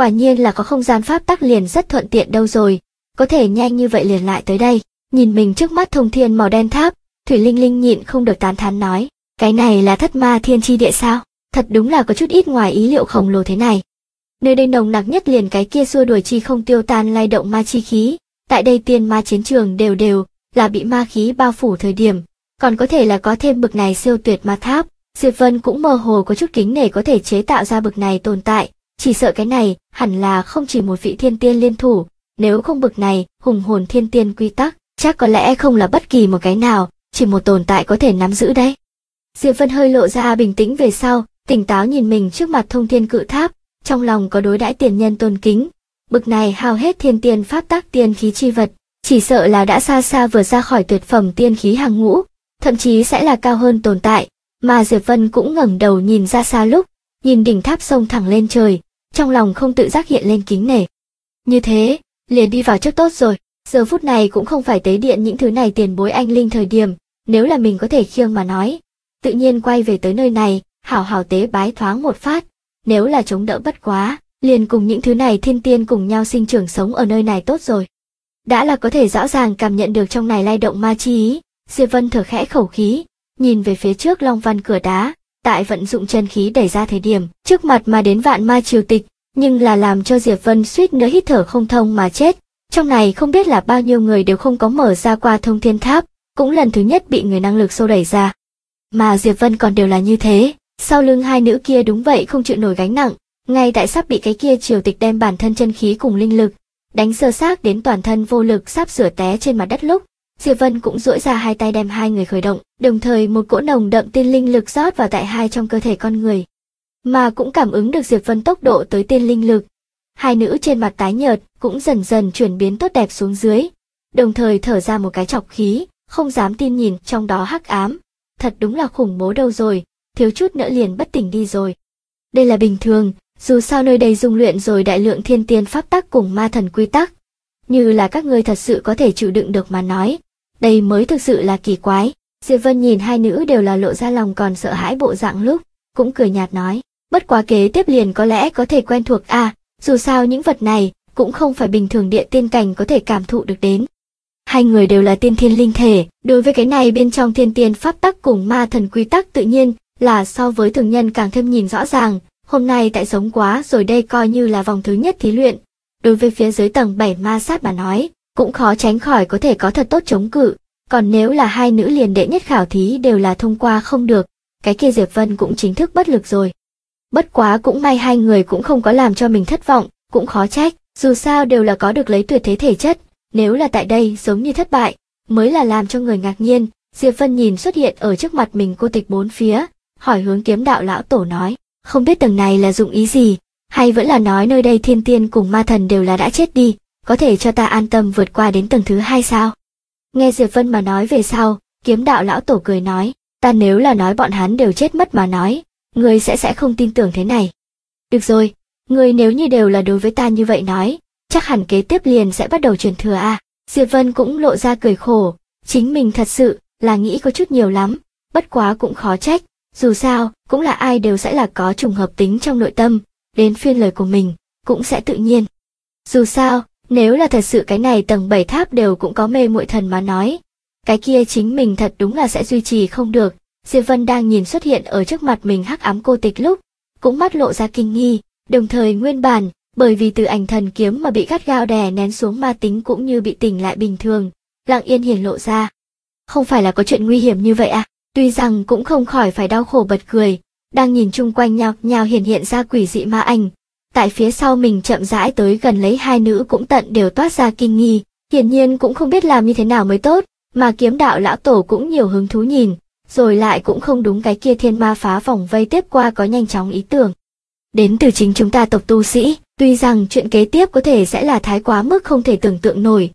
Quả nhiên là có không gian pháp tắc liền rất thuận tiện đâu rồi, có thể nhanh như vậy liền lại tới đây. Nhìn mình trước mắt thông thiên màu đen tháp, Thủy Linh Linh nhịn không được tán thán nói, cái này là Thất Ma Thiên Chi Địa sao? Thật đúng là có chút ít ngoài ý liệu khổng lồ thế này. Nơi đây nồng nặc nhất liền cái kia xua đuổi chi không tiêu tan lay động ma chi khí, tại đây tiên ma chiến trường đều là bị ma khí bao phủ thời điểm, còn có thể là có thêm bực này siêu tuyệt ma tháp. Diệp Vân cũng mơ hồ có chút kính nể có thể chế tạo ra bực này tồn tại, chỉ sợ cái này hẳn là không chỉ một vị thiên tiên liên thủ, nếu không bực này hùng hồn thiên tiên quy tắc, chắc có lẽ không là bất kỳ một cái nào, chỉ một tồn tại có thể nắm giữ đấy. Diệp Vân hơi lộ ra bình tĩnh về sau, tỉnh táo nhìn mình trước mặt thông thiên cự tháp, trong lòng có đối đãi tiền nhân tôn kính. Bực này hao hết thiên tiên pháp tắc tiên khí chi vật, chỉ sợ là đã xa xa vượt ra khỏi tuyệt phẩm tiên khí hàng ngũ, thậm chí sẽ là cao hơn tồn tại. Mà Diệp Vân cũng ngẩng đầu nhìn ra xa lúc, nhìn đỉnh tháp sông thẳng lên trời, trong lòng không tự giác hiện lên kính nể. Như thế, liền đi vào trước tốt rồi, giờ phút này cũng không phải tế điện những thứ này tiền bối anh linh thời điểm, nếu là mình có thể khiêng mà nói, tự nhiên quay về tới nơi này, hảo hảo tế bái thoáng một phát, nếu là chống đỡ bất quá, liền cùng những thứ này thiên tiên cùng nhau sinh trưởng sống ở nơi này tốt rồi. Đã là có thể rõ ràng cảm nhận được trong này lay động ma chi ý, Diệp Vân thở khẽ khẩu khí, nhìn về phía trước long văn cửa đá, tại vận dụng chân khí đẩy ra thời điểm, trước mặt mà đến vạn ma triều tịch, nhưng là làm cho Diệp Vân suýt nữa hít thở không thông mà chết. Trong này không biết là bao nhiêu người đều không có mở ra qua thông thiên tháp, cũng lần thứ nhất bị người năng lực xô đẩy ra. Mà Diệp Vân còn đều là như thế, sau lưng hai nữ kia đúng vậy không chịu nổi gánh nặng, ngay tại sắp bị cái kia triều tịch đem bản thân chân khí cùng linh lực đánh sơ xác đến toàn thân vô lực sắp sửa té trên mặt đất lúc, Diệp Vân cũng duỗi ra hai tay đem hai người khởi động, đồng thời một cỗ nồng đậm tiên linh lực rót vào tại hai trong cơ thể con người. Mà cũng cảm ứng được Diệp Vân tốc độ tới tiên linh lực. Hai nữ trên mặt tái nhợt cũng dần dần chuyển biến tốt đẹp xuống dưới, đồng thời thở ra một cái trọc khí, không dám tin nhìn trong đó hắc ám. Thật đúng là khủng bố đâu rồi, thiếu chút nữa liền bất tỉnh đi rồi. Đây là bình thường, dù sao nơi đây dung luyện rồi đại lượng thiên tiên pháp tắc cùng ma thần quy tắc. Như là các ngươi thật sự có thể chịu đựng được mà nói, đây mới thực sự là kỳ quái. Diệp Vân nhìn hai nữ đều là lộ ra lòng còn sợ hãi bộ dạng lúc, cũng cười nhạt nói, bất quá kế tiếp liền có lẽ có thể quen thuộc dù sao những vật này cũng không phải bình thường địa tiên cảnh có thể cảm thụ được đến. Hai người đều là tiên thiên linh thể, đối với cái này bên trong thiên tiên pháp tắc cùng ma thần quy tắc tự nhiên là so với thường nhân càng thêm nhìn rõ ràng. Hôm nay tại sống quá rồi đây coi như là vòng thứ nhất thí luyện. Đối với phía dưới tầng 7 ma sát mà nói, cũng khó tránh khỏi có thể có thật tốt chống cự. Còn nếu là hai nữ liền đệ nhất khảo thí đều là thông qua không được, cái kia Diệp Vân cũng chính thức bất lực rồi. Bất quá cũng may hai người cũng không có làm cho mình thất vọng, cũng khó trách, dù sao đều là có được lấy tuyệt thế thể chất. Nếu là tại đây giống như thất bại, mới là làm cho người ngạc nhiên. Diệp Vân nhìn xuất hiện ở trước mặt mình cô tịch bốn phía, hỏi hướng Kiếm Đạo lão tổ nói, không biết tầng này là dụng ý gì, hay vẫn là nói nơi đây thiên tiên cùng ma thần đều là đã chết đi, có thể cho ta an tâm vượt qua đến tầng thứ hai sao? Nghe Diệp Vân mà nói về sau, Kiếm Đạo lão tổ cười nói, ta nếu là nói bọn hắn đều chết mất mà nói, ngươi sẽ không tin tưởng thế này. Được rồi, ngươi nếu như đều là đối với ta như vậy nói, chắc hẳn kế tiếp liền sẽ bắt đầu truyền thừa Diệp Vân cũng lộ ra cười khổ, chính mình thật sự là nghĩ có chút nhiều lắm, bất quá cũng khó trách, dù sao, cũng là ai đều sẽ là có trùng hợp tính trong nội tâm, đến phiên lời của mình, cũng sẽ tự nhiên. Dù sao, nếu là thật sự cái này tầng 7 tháp đều cũng có mê muội thần mà nói, cái kia chính mình thật đúng là sẽ duy trì không được. Diệp Vân đang nhìn xuất hiện ở trước mặt mình hắc ám cô tịch lúc, cũng mắt lộ ra kinh nghi, đồng thời nguyên bản, bởi vì từ ảnh thần kiếm mà bị gắt gao đè nén xuống ma tính cũng như bị tỉnh lại bình thường, lặng yên hiển lộ ra. Không phải là có chuyện nguy hiểm như vậy Tuy rằng cũng không khỏi phải đau khổ bật cười, đang nhìn chung quanh nhao hiện ra quỷ dị ma ảnh. Tại phía sau mình chậm rãi tới gần lấy hai nữ cũng tận đều toát ra kinh nghi, hiển nhiên cũng không biết làm như thế nào mới tốt, mà Kiếm Đạo lão tổ cũng nhiều hứng thú nhìn, rồi lại cũng không đúng cái kia thiên ma phá vòng vây tiếp qua có nhanh chóng ý tưởng. Đến từ chính chúng ta tộc tu sĩ, tuy rằng chuyện kế tiếp có thể sẽ là thái quá mức không thể tưởng tượng nổi,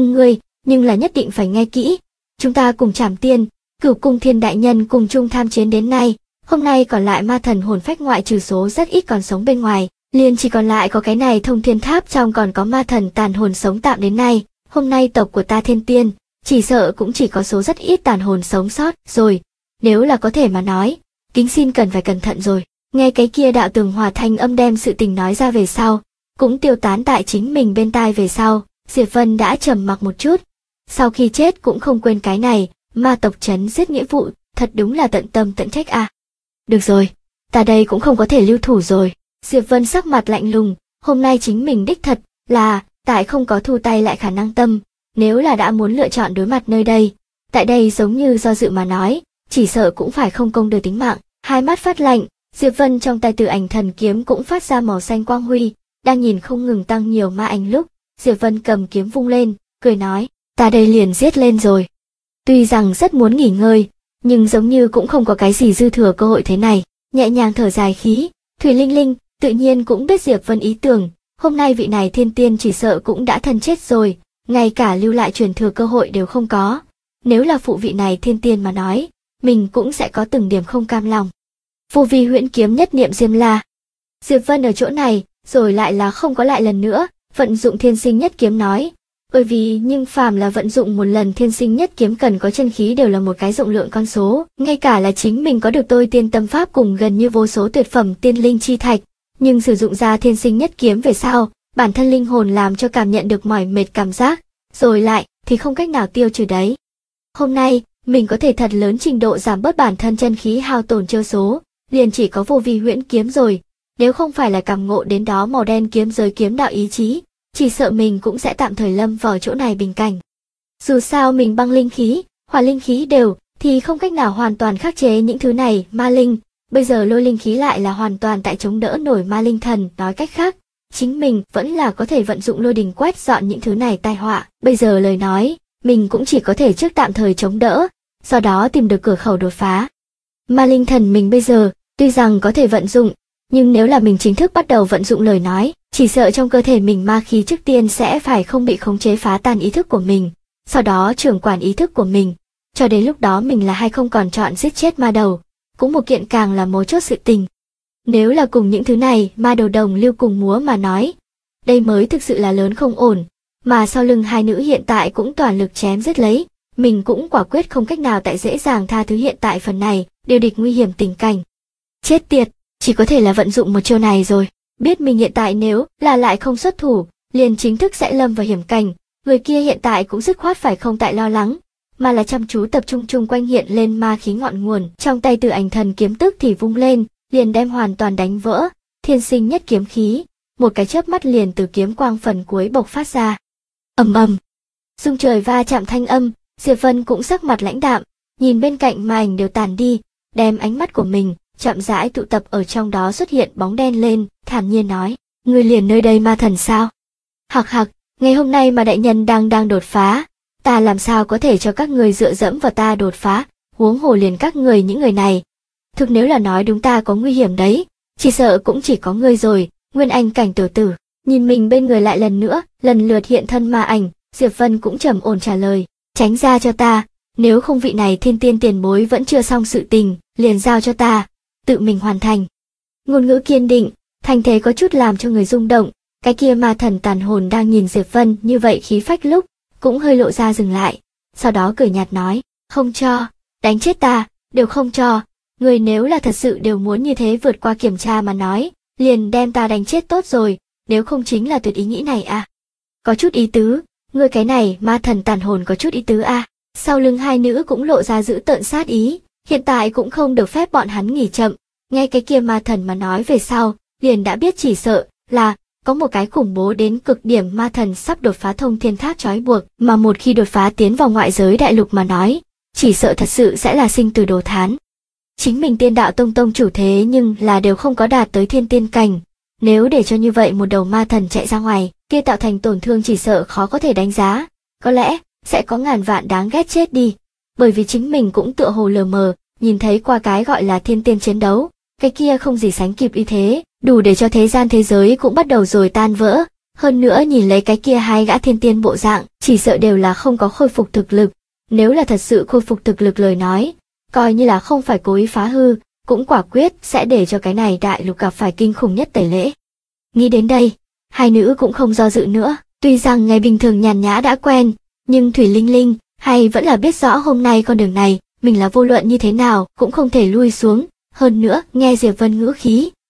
nhưng là nhất định phải nghe kỹ. Chúng ta cùng Trảm Tiên, Cửu Cung Thiên đại nhân cùng chung tham chiến đến nay, hôm nay còn lại ma thần hồn phách ngoại trừ số rất ít còn sống bên ngoài, liền chỉ còn lại có cái này Thông Thiên Tháp trong còn có ma thần tàn hồn sống tạm đến nay. Hôm nay tộc của ta Thiên Tiên, chỉ sợ cũng chỉ có số rất ít tàn hồn sống sót rồi, nếu là có thể mà nói, kính xin cần phải cẩn thận rồi. Nghe cái kia đạo tường hòa thanh âm đem sự tình nói ra về sau, cũng tiêu tán tại chính mình bên tai về sau. Diệp Vân đã trầm mặc một chút. Sau khi chết cũng không quên cái này, ma tộc trấn giết nghĩa vụ, thật đúng là tận tâm tận trách à. Được rồi, ta đây cũng không có thể lưu thủ rồi. Diệp Vân sắc mặt lạnh lùng, hôm nay chính mình đích thật là tại không có thu tay lại khả năng tâm, nếu là đã muốn lựa chọn đối mặt nơi đây, tại đây giống như do dự mà nói, chỉ sợ cũng phải không công đưa tính mạng. Hai mắt phát lạnh, Diệp Vân trong tay Tử Ảnh Thần kiếm cũng phát ra màu xanh quang huy, đang nhìn không ngừng tăng nhiều ma ảnh lúc, Diệp Vân cầm kiếm vung lên, cười nói, ta đây liền giết lên rồi. Tuy rằng rất muốn nghỉ ngơi, nhưng giống như cũng không có cái gì dư thừa cơ hội thế này, nhẹ nhàng thở dài khí, Thủy Linh Linh tự nhiên cũng biết Diệp Vân ý tưởng, hôm nay vị này thiên tiên chỉ sợ cũng đã thân chết rồi, ngay cả lưu lại truyền thừa cơ hội đều không có. Nếu là phụ vị này thiên tiên mà nói, mình cũng sẽ có từng điểm không cam lòng. Vô vi huyễn kiếm nhất niệm Diêm La. Diệp Vân ở chỗ này, rồi lại là không có lại lần nữa, vận dụng thiên sinh nhất kiếm nói. Bởi vì nhưng phàm là vận dụng một lần thiên sinh nhất kiếm cần có chân khí đều là một cái rộng lượng con số, ngay cả là chính mình có được tôi tiên tâm pháp cùng gần như vô số tuyệt phẩm tiên linh chi thạch, nhưng sử dụng ra thiên sinh nhất kiếm về sau, bản thân linh hồn làm cho cảm nhận được mỏi mệt cảm giác, rồi lại thì không cách nào tiêu trừ đấy. Hôm nay, mình có thể thật lớn trình độ giảm bớt bản thân chân khí hao tổn chiêu số, liền chỉ có vô vi huyễn kiếm rồi, nếu không phải là cảm ngộ đến đó màu đen kiếm giới kiếm đạo ý chí, chỉ sợ mình cũng sẽ tạm thời lâm vào chỗ này bình cảnh. Dù sao mình băng linh khí, hỏa linh khí đều, thì không cách nào hoàn toàn khắc chế những thứ này, ma linh, bây giờ lôi linh khí lại là hoàn toàn tại chống đỡ nổi ma linh thần, nói cách khác, chính mình vẫn là có thể vận dụng lôi đình quét dọn những thứ này tai họa, bây giờ lời nói, mình cũng chỉ có thể trước tạm thời chống đỡ, sau đó tìm được cửa khẩu đột phá. Ma linh thần mình bây giờ, tuy rằng có thể vận dụng, nhưng nếu là mình chính thức bắt đầu vận dụng lời nói, chỉ sợ trong cơ thể mình ma khí trước tiên sẽ phải không bị khống chế phá tan ý thức của mình, sau đó trưởng quản ý thức của mình, cho đến lúc đó mình là hay không còn chọn giết chết ma đầu, cũng một kiện càng là mấu chốt sự tình. Nếu là cùng những thứ này ma đầu đồng lưu cùng múa mà nói, đây mới thực sự là lớn không ổn, mà sau lưng hai nữ hiện tại cũng toàn lực chém giết lấy, mình cũng quả quyết không cách nào tại dễ dàng tha thứ hiện tại phần này, điều địch nguy hiểm tình cảnh. Chết tiệt, chỉ có thể là vận dụng một chiêu này rồi, biết mình hiện tại nếu là lại không xuất thủ, liền chính thức sẽ lâm vào hiểm cảnh, người kia hiện tại cũng dứt khoát phải không tại lo lắng, mà là chăm chú tập trung chung quanh hiện lên ma khí ngọn nguồn, trong tay Tử Ảnh Thần kiếm tức thì vung lên, liền đem hoàn toàn đánh vỡ, thiên sinh nhất kiếm khí, một cái chớp mắt liền từ kiếm quang phần cuối bộc phát ra. Ầm ầm, rung trời va chạm thanh âm, Diệp Vân cũng sắc mặt lãnh đạm, nhìn bên cạnh ma ảnh đều tàn đi, đem ánh mắt của mình chậm rãi tụ tập ở trong đó xuất hiện bóng đen lên, thản nhiên nói, ngươi liền nơi đây ma thần sao? Hặc hặc, ngày hôm nay mà đại nhân đang đột phá, ta làm sao có thể cho các người dựa dẫm vào ta đột phá, huống hồ liền các người những người này. Thực nếu là nói đúng ta có nguy hiểm đấy, chỉ sợ cũng chỉ có ngươi rồi, Nguyên Anh cảnh tiểu tử. Nhìn mình bên người lại lần nữa, lần lượt hiện thân ma ảnh, Diệp Vân cũng trầm ổn trả lời, tránh ra cho ta, nếu không vị này thiên tiên tiền bối vẫn chưa xong sự tình, liền giao cho ta, tự mình hoàn thành. Ngôn ngữ kiên định, thành thế có chút làm cho người rung động, cái kia ma thần tàn hồn đang nhìn Diệp Vân như vậy khí phách lúc, cũng hơi lộ ra dừng lại, sau đó cười nhạt nói, không cho, đánh chết ta, đều không cho, người nếu là thật sự đều muốn như thế vượt qua kiểm tra mà nói, liền đem ta đánh chết tốt rồi, nếu không chính là tuyệt ý nghĩ này à. Có chút ý tứ, người cái này ma thần tàn hồn có chút ý tứ à. Sau lưng hai nữ cũng lộ ra dữ tợn sát ý, hiện tại cũng không được phép bọn hắn nghỉ chậm, nghe cái kia ma thần mà nói về sau, liền đã biết chỉ sợ là có một cái khủng bố đến cực điểm ma thần sắp đột phá thông thiên tháp trói buộc, mà một khi đột phá tiến vào ngoại giới đại lục mà nói, chỉ sợ thật sự sẽ là sinh tử đồ thán. Chính mình tiên đạo tông chủ thế nhưng là đều không có đạt tới thiên tiên cảnh, nếu để cho như vậy một đầu ma thần chạy ra ngoài, kia tạo thành tổn thương chỉ sợ khó có thể đánh giá, có lẽ sẽ có ngàn vạn đáng ghét chết đi, bởi vì chính mình cũng tựa hồ lờ mờ, nhìn thấy qua cái gọi là thiên tiên chiến đấu, cái kia không gì sánh kịp uy thế, đủ để cho thế gian thế giới cũng bắt đầu rồi tan vỡ, hơn nữa nhìn lấy cái kia hai gã thiên tiên bộ dạng, chỉ sợ đều là không có khôi phục thực lực, nếu là thật sự khôi phục thực lực lời nói, coi như là không phải cố ý phá hư, cũng quả quyết sẽ để cho cái này đại lục gặp phải kinh khủng nhất tẩy lễ. Nghĩ đến đây, hai nữ cũng không do dự nữa, tuy rằng ngày bình thường nhàn nhã đã quen, nhưng Thủy Linh Linh hay vẫn là biết rõ hôm nay con đường này, mình là vô luận như thế nào cũng không thể lui xuống, hơn nữa nghe Diệp Vân ngữ khí,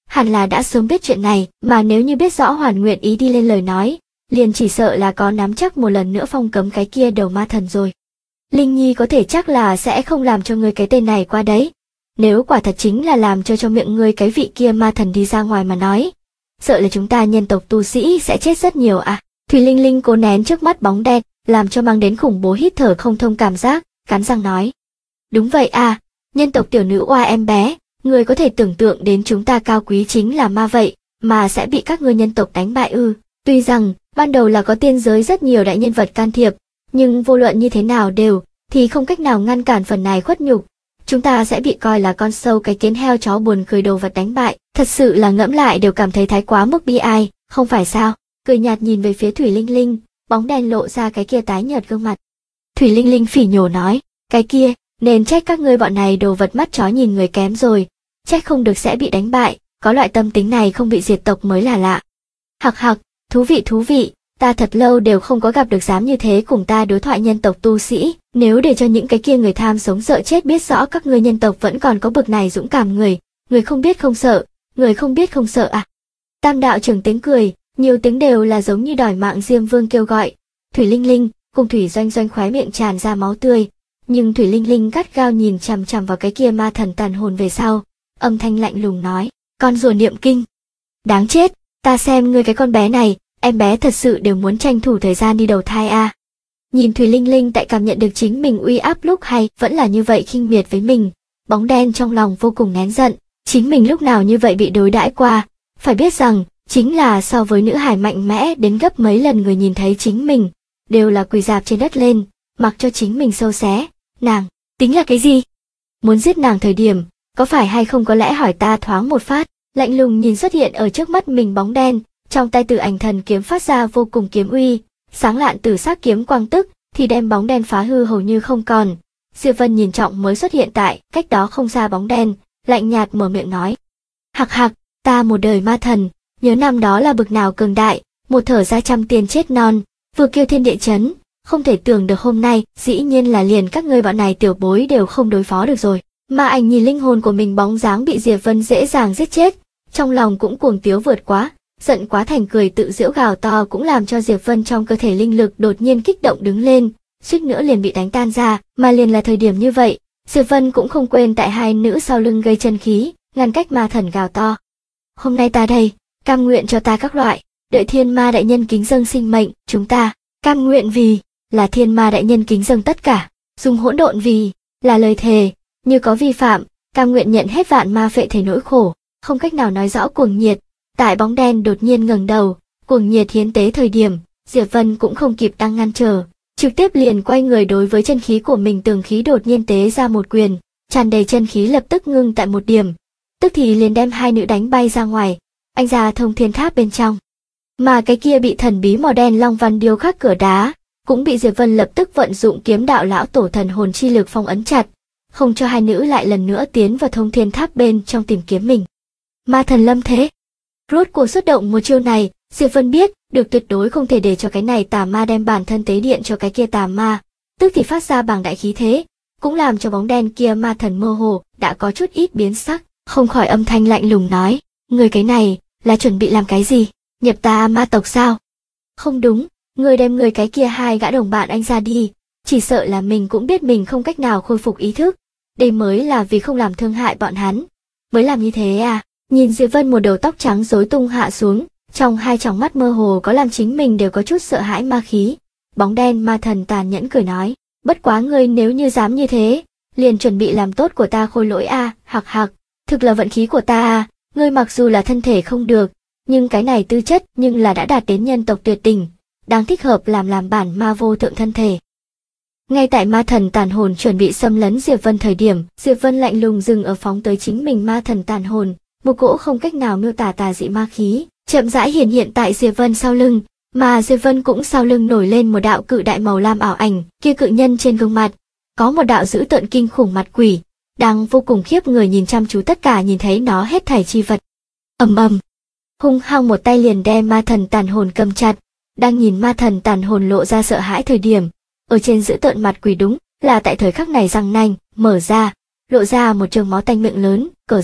hẳn là đã sớm biết chuyện này, mà nếu như biết rõ Hoàn nguyện ý đi lên lời nói, liền chỉ sợ là có nắm chắc một lần nữa phong cấm cái kia đầu ma thần rồi. Linh Nhi có thể chắc là sẽ không làm cho ngươi cái tên này qua đấy. Nếu quả thật chính là làm cho miệng ngươi cái vị kia ma thần đi ra ngoài mà nói, sợ là chúng ta nhân tộc tu sĩ sẽ chết rất nhiều à. Thủy Linh Linh cố nén trước mắt bóng đen, làm cho mang đến khủng bố hít thở không thông cảm giác, cắn răng nói. Đúng vậy à, nhân tộc tiểu nữ oa em bé, người có thể tưởng tượng đến chúng ta cao quý chính là ma vậy, mà sẽ bị các ngươi nhân tộc đánh bại ư. Tuy rằng, ban đầu là có tiên giới rất nhiều đại nhân vật can thiệp, nhưng vô luận như thế nào đều, thì không cách nào ngăn cản phần này khuất nhục. Chúng ta sẽ bị coi là con sâu cái kiến heo chó buồn cười đồ vật đánh bại, thật sự là ngẫm lại đều cảm thấy thái quá mức bi ai, không phải sao? Cười nhạt nhìn về phía Thủy Linh Linh, bóng đen lộ ra cái kia tái nhợt gương mặt. Thủy Linh Linh phỉ nhổ nói, cái kia, nên trách các ngươi bọn này đồ vật mắt chó nhìn người kém rồi, trách không được sẽ bị đánh bại, có loại tâm tính này không bị diệt tộc mới là lạ. Hặc hặc, thú vị, ta thật lâu đều không có gặp được dám như thế cùng ta đối thoại nhân tộc tu sĩ, nếu để cho những cái kia người tham sống sợ chết biết rõ các ngươi nhân tộc vẫn còn có bực này dũng cảm người không biết không sợ, người không biết không sợ à. Tam đạo trưởng tiếng cười, nhiều tiếng đều là giống như đòi mạng Diêm Vương kêu gọi. Thủy Linh Linh, cùng Thủy Doanh Doanh khóe miệng tràn ra máu tươi, nhưng Thủy Linh Linh gắt gao nhìn chằm chằm vào cái kia ma thần tàn hồn về sau, âm thanh lạnh lùng nói, con rùa niệm kinh. Đáng chết, ta xem ngươi cái con bé này, em bé thật sự đều muốn tranh thủ thời gian đi đầu thai à. Nhìn Thủy Linh Linh tại cảm nhận được chính mình uy áp lúc hay vẫn là như vậy khinh miệt với mình, bóng đen trong lòng vô cùng nén giận, chính mình lúc nào như vậy bị đối đãi qua, phải biết rằng, chính là so với nữ hài mạnh mẽ đến gấp mấy lần người nhìn thấy chính mình, đều là quỳ rạp trên đất lên, mặc cho chính mình sâu xé, nàng, tính là cái gì? Muốn giết nàng thời điểm, có phải hay không có lẽ hỏi ta thoáng một phát, lạnh lùng nhìn xuất hiện ở trước mắt mình bóng đen, trong tay Tử Ảnh Thần kiếm phát ra vô cùng kiếm uy, sáng lạn tử sắc kiếm quang tức, thì đem bóng đen phá hư hầu như không còn. Diệp Vân nhìn trọng mới xuất hiện tại, cách đó không xa bóng đen, lạnh nhạt mở miệng nói. Hặc hặc, ta một đời ma thần, nhớ năm đó là bực nào cường đại, một thở ra trăm tiền chết non, vừa kêu thiên địa chấn, không thể tưởng được hôm nay, dĩ nhiên là liền các ngươi bọn này tiểu bối đều không đối phó được rồi. Ma Ảnh nhìn linh hồn của mình bóng dáng bị Diệp Vân dễ dàng giết chết, trong lòng cũng cuồng tiếu vượt quá, giận quá thành cười tự giễu gào to cũng làm cho Diệp Vân trong cơ thể linh lực đột nhiên kích động đứng lên, suýt nữa liền bị đánh tan ra, mà liền là thời điểm như vậy, Diệp Vân cũng không quên tại hai nữ sau lưng gây chân khí, ngăn cách ma thần gào to. Hôm nay ta đây, cam nguyện cho ta các loại, đợi thiên ma đại nhân kính dâng sinh mệnh, chúng ta, cam nguyện vì, là thiên ma đại nhân kính dâng tất cả, dùng hỗn độn vì, là lời thề, như có vi phạm, cam nguyện nhận hết vạn ma phệ thể nỗi khổ, không cách nào nói rõ cuồng nhiệt. Tại bóng đen đột nhiên ngẩng đầu, cuồng nhiệt hiến tế thời điểm, Diệp Vân cũng không kịp đang ngăn trở, trực tiếp liền quay người đối với chân khí của mình tường khí đột nhiên tế ra một quyền, tràn đầy chân khí lập tức ngưng tại một điểm, tức thì liền đem hai nữ đánh bay ra ngoài, anh ra thông thiên tháp bên trong. Mà cái kia bị thần bí màu đen long văn điêu khắc cửa đá, cũng bị Diệp Vân lập tức vận dụng kiếm đạo lão tổ thần hồn chi lực phong ấn chặt, không cho hai nữ lại lần nữa tiến vào thông thiên tháp bên trong tìm kiếm mình. Ma thần lâm thế. Rốt cuộc xuất động một chiêu này, Diệp Vân biết, được tuyệt đối không thể để cho cái này tà ma đem bản thân tế điện cho cái kia tà ma, tức thì phát ra bàng đại khí thế, cũng làm cho bóng đen kia ma thần mơ hồ, đã có chút ít biến sắc, không khỏi âm thanh lạnh lùng nói, người cái này, là chuẩn bị làm cái gì, nhập tà ma tộc sao? Không đúng, người đem người cái kia hai gã đồng bạn anh ra đi, chỉ sợ là mình cũng biết mình không cách nào khôi phục ý thức, đây mới là vì không làm thương hại bọn hắn, mới làm như thế à? Nhìn Diệp Vân một đầu tóc trắng rối tung hạ xuống, trong hai tròng mắt mơ hồ có làm chính mình đều có chút sợ hãi ma khí. Bóng đen ma thần tàn nhẫn cười nói, bất quá ngươi nếu như dám như thế, liền chuẩn bị làm tốt của ta khôi lỗi a, hặc hặc, thực là vận khí của ta a, ngươi mặc dù là thân thể không được, nhưng cái này tư chất nhưng là đã đạt đến nhân tộc tuyệt đỉnh, đang thích hợp làm bản ma vô thượng thân thể. Ngay tại ma thần tàn hồn chuẩn bị xâm lấn Diệp Vân thời điểm, Diệp Vân lạnh lùng dừng ở phóng tới chính mình ma thần tàn hồn, một cỗ không cách nào miêu tả tà dị ma khí, chậm rãi hiện tại Diệp Vân sau lưng, mà Diệp Vân cũng sau lưng nổi lên một đạo cự đại màu lam ảo ảnh, kia cự nhân trên gương mặt, có một đạo dữ tợn kinh khủng mặt quỷ, đang vô cùng khiếp người nhìn chăm chú tất cả nhìn thấy nó hết thảy chi vật. Ầm ầm, hung hăng một tay liền đem ma thần tàn hồn cầm chặt, đang nhìn ma thần tàn hồn lộ ra sợ hãi thời điểm, ở trên dữ tợn mặt quỷ đúng là tại thời khắc này răng nanh mở ra, lộ ra một trường máu tanh miệng lớn, cờ rắc.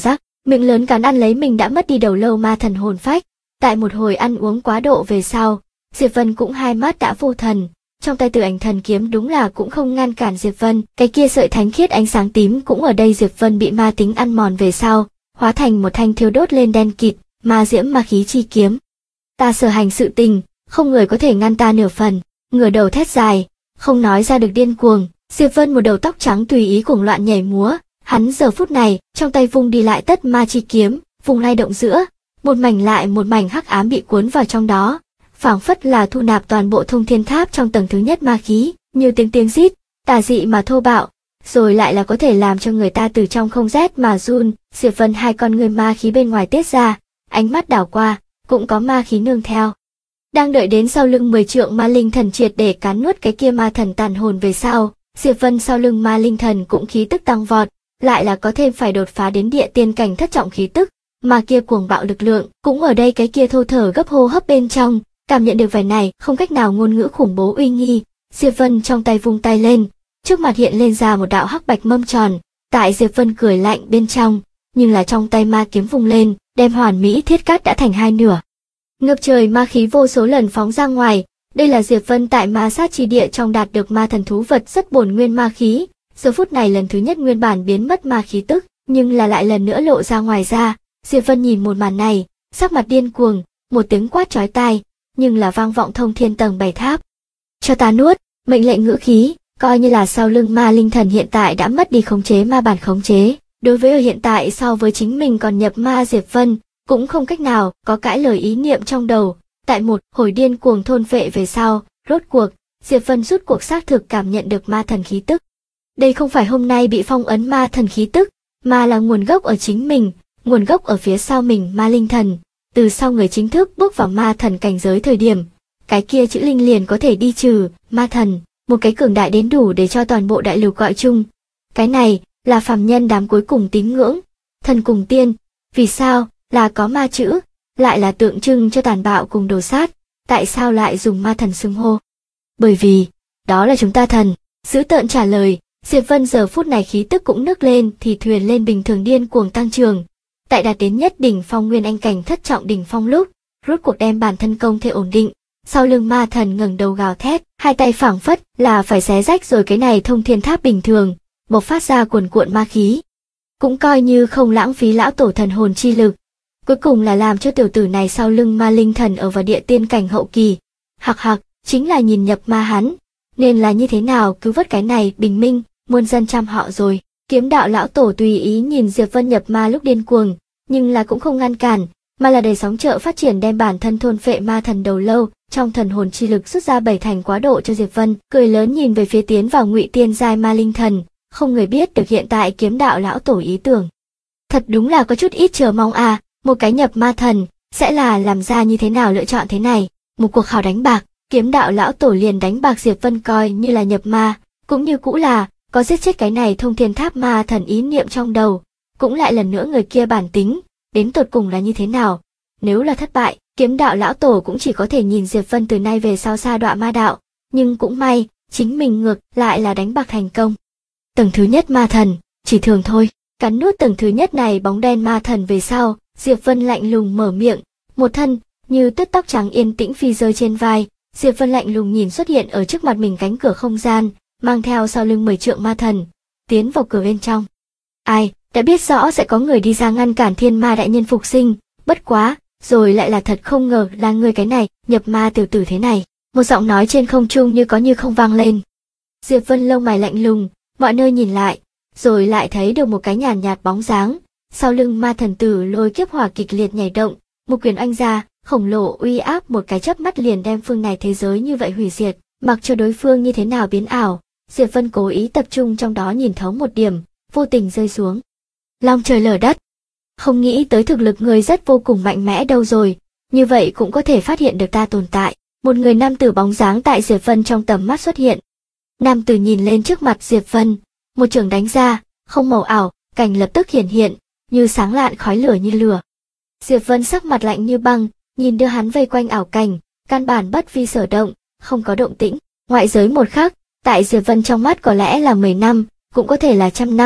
miệng lớn cắn ăn lấy mình đã mất đi đầu lâu ma thần hồn phách. Tại một hồi ăn uống quá độ về sau, Diệp Vân cũng hai mắt đã vô thần, trong tay Tử Ảnh Thần kiếm đúng là cũng không ngăn cản Diệp Vân, cái kia sợi thánh khiết ánh sáng tím cũng ở đây Diệp Vân bị ma tính ăn mòn về sau, hóa thành một thanh thiêu đốt lên đen kịt, ma diễm ma khí chi kiếm. Ta sở hành sự tình, không người có thể ngăn ta nửa phần, ngửa đầu thét dài, không nói ra được điên cuồng, Diệp Vân một đầu tóc trắng tùy ý cuồng loạn nhảy múa, hắn giờ phút này, trong tay vung đi lại tất ma chi kiếm, vùng lay động giữa, một mảnh lại một mảnh hắc ám bị cuốn vào trong đó, phảng phất là thu nạp toàn bộ Thông Thiên Tháp trong tầng thứ nhất ma khí, như tiếng rít, tà dị mà thô bạo, rồi lại là có thể làm cho người ta từ trong không rét mà run. Diệp Vân hai con người ma khí bên ngoài tiết ra, ánh mắt đảo qua, cũng có ma khí nương theo. Đang đợi đến sau lưng 10 trượng ma linh thần triệt để cắn nuốt cái kia ma thần tàn hồn về sau, Diệp Vân sau lưng ma linh thần cũng khí tức tăng vọt, lại là có thêm phải đột phá đến địa tiên cảnh thất trọng khí tức, mà kia cuồng bạo lực lượng cũng ở đây cái kia thô thở gấp hô hấp bên trong, cảm nhận được vẻ này không cách nào ngôn ngữ khủng bố uy nghi. Diệp Vân trong tay vung tay lên, trước mặt hiện lên ra một đạo hắc bạch mâm tròn, tại Diệp Vân cười lạnh bên trong, nhưng là trong tay ma kiếm vung lên, đem hoàn mỹ thiết cắt đã thành hai nửa. Ngập trời ma khí vô số lần phóng ra ngoài, đây là Diệp Vân tại ma sát chi địa trong đạt được ma thần thú vật rất bổn nguyên ma khí, giờ phút này lần thứ nhất nguyên bản biến mất ma khí tức, nhưng là lại lần nữa lộ ra ngoài ra. Diệp Vân nhìn một màn này, sắc mặt điên cuồng, một tiếng quát chói tai, nhưng là vang vọng Thông Thiên tầng 7 tháp. Cho ta nuốt, mệnh lệnh ngữ khí, coi như là sau lưng ma linh thần hiện tại đã mất đi khống chế ma bản khống chế, đối với ở hiện tại so với chính mình còn nhập ma Diệp Vân, cũng không cách nào có cãi lời ý niệm trong đầu. Tại một hồi điên cuồng thôn vệ về sau, rốt cuộc, Diệp Vân rút cuộc xác thực cảm nhận được ma thần khí tức. Đây không phải hôm nay bị phong ấn ma thần khí tức, mà là nguồn gốc ở chính mình, nguồn gốc ở phía sau mình ma linh thần. Từ sau người chính thức bước vào ma thần cảnh giới thời điểm, cái kia chữ linh liền có thể đi trừ ma thần, một cái cường đại đến đủ để cho toàn bộ đại lục gọi chung. Cái này là phàm nhân đám cuối cùng tín ngưỡng, thần cùng tiên. Vì sao là có ma chữ, lại là tượng trưng cho tàn bạo cùng đồ sát, tại sao lại dùng ma thần xưng hô? Bởi vì, đó là chúng ta thần. Dữ tợn trả lời. Diệp Vân giờ phút này khí tức cũng nức lên thì thuyền lên bình thường điên cuồng tăng trưởng. Tại đạt đến nhất đỉnh phong nguyên anh cảnh thất trọng đỉnh phong lúc, rốt cuộc đem bản thân công thể ổn định. Sau lưng ma thần ngẩng đầu gào thét, hai tay phảng phất là phải xé rách rồi cái này Thông Thiên Tháp bình thường, bộc phát ra cuồn cuộn ma khí. Cũng coi như không lãng phí lão tổ thần hồn chi lực. Cuối cùng là làm cho tiểu tử này sau lưng ma linh thần ở vào địa tiên cảnh hậu kỳ. Hặc hặc, chính là nhìn nhập ma hắn, nên là như thế nào cứu vớt cái này bình minh, muôn dân trăm họ rồi. Kiếm đạo lão tổ tùy ý nhìn Diệp Vân nhập ma lúc điên cuồng, nhưng là cũng không ngăn cản, mà là để sóng trợ phát triển đem bản thân thôn phệ ma thần đầu lâu, trong thần hồn chi lực xuất ra 7 thành quá độ cho Diệp Vân, cười lớn nhìn về phía tiến vào ngụy tiên giai ma linh thần, không người biết được hiện tại kiếm đạo lão tổ ý tưởng. Thật đúng là có chút ít chờ mong à, một cái nhập ma thần, sẽ là làm ra như thế nào lựa chọn thế này, một cuộc khảo đánh bạc, kiếm đạo lão tổ liền đánh bạc Diệp Vân coi như là nhập ma, cũng như cũ là, có giết chết cái này Thông Thiên Tháp ma thần ý niệm trong đầu, cũng lại lần nữa người kia bản tính, đến tột cùng là như thế nào. Nếu là thất bại, kiếm đạo lão tổ cũng chỉ có thể nhìn Diệp Vân từ nay về sau sa đọa ma đạo, nhưng cũng may, chính mình ngược lại là đánh bạc thành công. Tầng thứ nhất ma thần, chỉ thường thôi, cắn nuốt tầng thứ nhất này bóng đen ma thần về sau, Diệp Vân lạnh lùng mở miệng, một thân, như tuyết tóc trắng yên tĩnh phi rơi trên vai, Diệp Vân lạnh lùng nhìn xuất hiện ở trước mặt mình cánh cửa không gian, mang theo sau lưng 10 trượng ma thần, tiến vào cửa bên trong. Ai, đã biết rõ sẽ có người đi ra ngăn cản thiên ma đại nhân phục sinh, bất quá, rồi lại là thật không ngờ là người cái này, nhập ma tiểu tử thế này, một giọng nói trên không trung như có như không vang lên. Diệp Vân lông mày lạnh lùng, mọi nơi nhìn lại, rồi lại thấy được một cái nhàn nhạt bóng dáng, sau lưng ma thần tử lôi kiếp hỏa kịch liệt nhảy động, một quyền oanh ra, khổng lồ uy áp một cái chớp mắt liền đem phương này thế giới như vậy hủy diệt, mặc cho đối phương như thế nào biến ảo, Diệp Vân cố ý tập trung trong đó nhìn thấu một điểm, vô tình rơi xuống. Long trời lở đất. Không nghĩ tới thực lực người rất vô cùng mạnh mẽ đâu rồi, như vậy cũng có thể phát hiện được ta tồn tại. Một người nam tử bóng dáng tại Diệp Vân trong tầm mắt xuất hiện. Nam tử nhìn lên trước mặt Diệp Vân, một trường đánh ra, không màu ảo, cảnh lập tức hiển hiện, như sáng lạn khói lửa như lửa. Diệp Vân sắc mặt lạnh như băng, nhìn đưa hắn vây quanh ảo cảnh, căn bản bất vi sở động, không có động tĩnh. Ngoại giới một khắc, tại Diệp Vân trong mắt có lẽ là 10 năm, cũng có thể là trăm năm,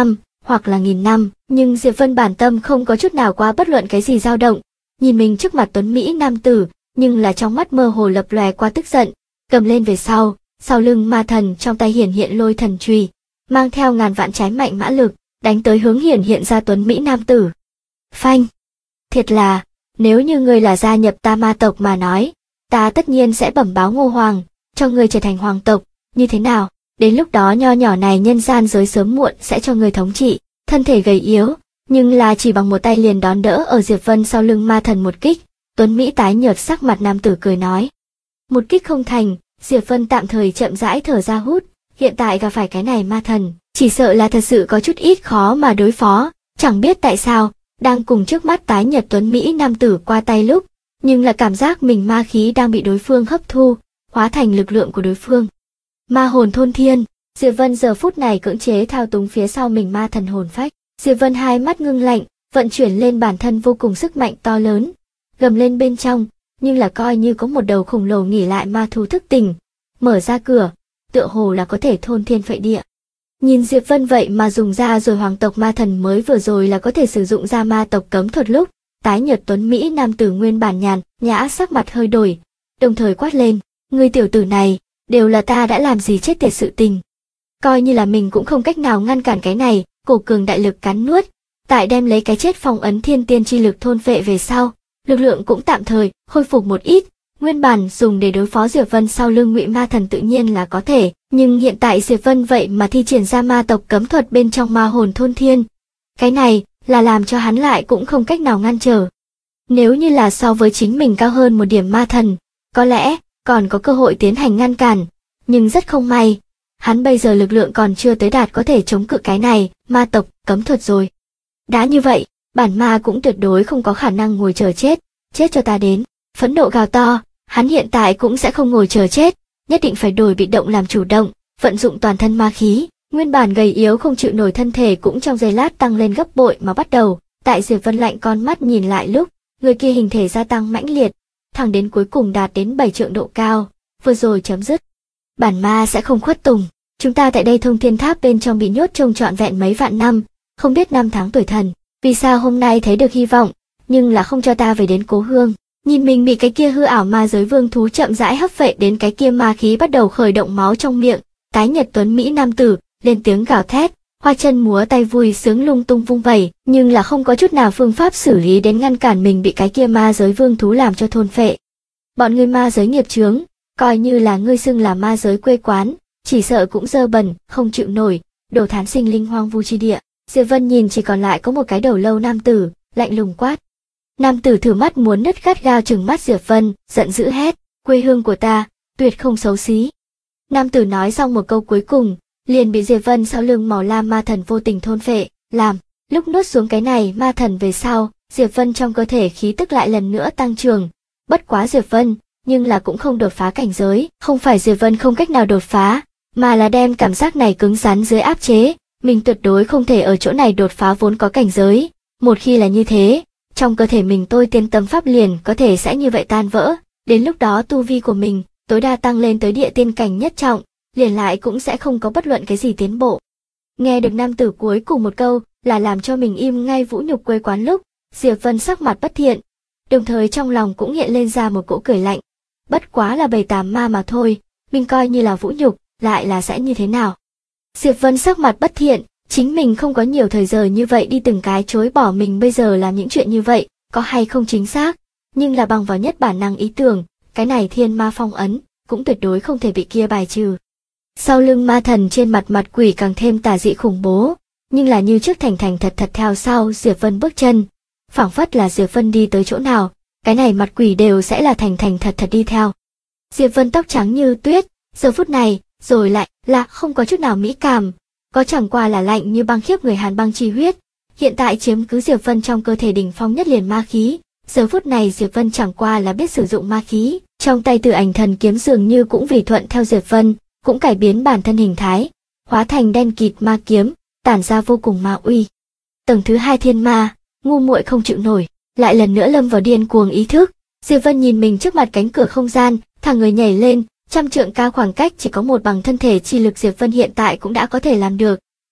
hoặc là nghìn năm, nhưng Diệp Vân bản tâm không có chút nào qua bất luận cái gì dao động, nhìn mình trước mặt tuấn Mỹ nam tử, nhưng là trong mắt mơ hồ lập lòe qua tức giận, cầm lên về sau lưng ma thần trong tay hiển hiện lôi thần chùy, mang theo ngàn vạn trái mạnh mã lực, đánh tới hướng hiển hiện ra tuấn Mỹ nam tử. Phanh! Thiệt là, nếu như ngươi là gia nhập ta ma tộc mà nói, ta tất nhiên sẽ bẩm báo Ngô Hoàng, cho ngươi trở thành hoàng tộc, như thế nào? Đến lúc đó nho nhỏ này nhân gian giới sớm muộn sẽ cho ngươi thống trị. Thân thể gầy yếu, nhưng là chỉ bằng một tay liền đón đỡ ở Diệp Vân sau lưng ma thần một kích, tuấn Mỹ tái nhợt sắc mặt nam tử cười nói. Một kích không thành, Diệp Vân tạm thời chậm rãi thở ra hút, hiện tại gặp phải cái này ma thần, chỉ sợ là thật sự có chút ít khó mà đối phó, chẳng biết tại sao, đang cùng trước mắt tái nhợt tuấn Mỹ nam tử qua tay lúc, nhưng là cảm giác mình ma khí đang bị đối phương hấp thu, hóa thành lực lượng của đối phương. Ma hồn thôn thiên, Diệp Vân giờ phút này cưỡng chế thao túng phía sau mình ma thần hồn phách. Diệp Vân hai mắt ngưng lạnh, vận chuyển lên bản thân vô cùng sức mạnh to lớn, gầm lên bên trong, nhưng là coi như có một đầu khổng lồ nghỉ lại ma thú thức tỉnh, mở ra cửa, tựa hồ là có thể thôn thiên phệ địa. Nhìn Diệp Vân vậy mà dùng ra rồi hoàng tộc ma thần mới vừa rồi là có thể sử dụng ra ma tộc cấm thuật lúc, tái nhợt tuấn Mỹ nam tử nguyên bản nhàn nhã sắc mặt hơi đổi, đồng thời quát lên, ngươi tiểu tử này, đều là ta đã làm gì chết tiệt sự tình. Coi như là mình cũng không cách nào ngăn cản cái này, cổ cường đại lực cắn nuốt, tại đem lấy cái chết phong ấn thiên tiên chi lực thôn phệ về sau, lực lượng cũng tạm thời khôi phục một ít, nguyên bản dùng để đối phó Diệp Vân sau lưng Ngụy Ma Thần tự nhiên là có thể, nhưng hiện tại Diệp Vân vậy mà thi triển ra ma tộc cấm thuật bên trong ma hồn thôn thiên. Cái này là làm cho hắn lại cũng không cách nào ngăn trở. Nếu như là so với chính mình cao hơn một điểm ma thần, có lẽ còn có cơ hội tiến hành ngăn cản, nhưng rất không may, hắn bây giờ lực lượng còn chưa tới đạt có thể chống cự cái này, ma tộc cấm thuật rồi. Đã như vậy, bản ma cũng tuyệt đối không có khả năng ngồi chờ chết, chết cho ta đến. Phẫn nộ gào to, hắn hiện tại cũng sẽ không ngồi chờ chết, nhất định phải đổi bị động làm chủ động, vận dụng toàn thân ma khí, nguyên bản gầy yếu không chịu nổi thân thể cũng trong giây lát tăng lên gấp bội mà bắt đầu, tại Diệp Vân lạnh con mắt nhìn lại lúc, người kia hình thể gia tăng mãnh liệt, thẳng đến cuối cùng đạt đến 7 trượng độ cao, vừa rồi chấm dứt. Bản ma sẽ không khuất tùng, chúng ta tại đây Thông Thiên Tháp bên trong bị nhốt trông trọn vẹn mấy vạn năm, không biết năm tháng tuổi thần, vì sao hôm nay thấy được hy vọng, nhưng là không cho ta về đến cố hương. Nhìn mình bị cái kia hư ảo ma giới vương thú chậm rãi hấp vệ đến cái kia ma khí bắt đầu khởi động máu trong miệng, tái nhật tuấn Mỹ nam tử, lên tiếng gào thét, hoa chân múa tay vui sướng lung tung vung vẩy, nhưng là không có chút nào phương pháp xử lý đến ngăn cản mình bị cái kia ma giới vương thú làm cho thôn phệ. Bọn ngươi ma giới nghiệp chướng, coi như là ngươi xưng là ma giới quê quán, chỉ sợ cũng dơ bẩn, không chịu nổi, đổ thán sinh linh hoang vu chi địa. Diệp Vân nhìn chỉ còn lại có một cái đầu lâu nam tử, lạnh lùng quát. Nam tử thử mắt muốn nứt gắt gao trừng mắt Diệp Vân, giận dữ hét, quê hương của ta, tuyệt không xấu xí. Nam tử nói xong một câu cuối cùng, liền bị Diệp Vân sau lưng màu lam ma thần vô tình thôn phệ, làm. Lúc nuốt xuống cái này ma thần về sau, Diệp Vân trong cơ thể khí tức lại lần nữa tăng trưởng. Bất quá Diệp Vân, nhưng là cũng không đột phá cảnh giới, không phải Diệp Vân không cách nào đột phá, mà là đem cảm giác này cứng rắn dưới áp chế, mình tuyệt đối không thể ở chỗ này đột phá vốn có cảnh giới. Một khi là như thế, trong cơ thể mình tôi tiên tâm pháp liền có thể sẽ như vậy tan vỡ, đến lúc đó tu vi của mình tối đa tăng lên tới địa tiên cảnh nhất trọng, liền lại cũng sẽ không có bất luận cái gì tiến bộ. Nghe được nam tử cuối cùng một câu là làm cho mình im ngay vũ nhục quê quán lúc, Diệp Vân sắc mặt bất thiện, đồng thời trong lòng cũng hiện lên ra một cỗ cười lạnh. Bất quá là bầy tà ma mà thôi, mình coi như là vũ nhục, lại là sẽ như thế nào? Diệp Vân sắc mặt bất thiện, chính mình không có nhiều thời giờ như vậy đi từng cái chối bỏ mình bây giờ làm những chuyện như vậy, có hay không chính xác, nhưng là bằng vào nhất bản năng ý tưởng, cái này thiên ma phong ấn, cũng tuyệt đối không thể bị kia bài trừ. Sau lưng ma thần trên mặt quỷ càng thêm tà dị khủng bố, nhưng là như trước thành thật theo sau Diệp Vân bước chân, phảng phất là Diệp Vân đi tới chỗ nào, cái này mặt quỷ đều sẽ là thành thật đi theo. Diệp Vân tóc trắng như tuyết, giờ phút này, rồi lại là không có chút nào mỹ cảm, có chẳng qua là lạnh như băng khiếp người hàn băng chi huyết, hiện tại chiếm cứ Diệp Vân trong cơ thể đỉnh phong nhất liền ma khí, giờ phút này Diệp Vân chẳng qua là biết sử dụng ma khí, trong tay Tử Ảnh Thần kiếm dường như cũng vì thuận theo Diệp Vân, cũng cải biến bản thân hình thái, hóa thành đen kịt ma kiếm, tản ra vô cùng ma uy. Tầng thứ 2 thiên ma, ngu muội không chịu nổi, lại lần nữa lâm vào điên cuồng ý thức. Diệp Vân nhìn mình trước mặt cánh cửa không gian, thẳng người nhảy lên, trăm trượng cao khoảng cách chỉ có một bằng thân thể chi lực Diệp Vân hiện tại cũng đã có thể làm được.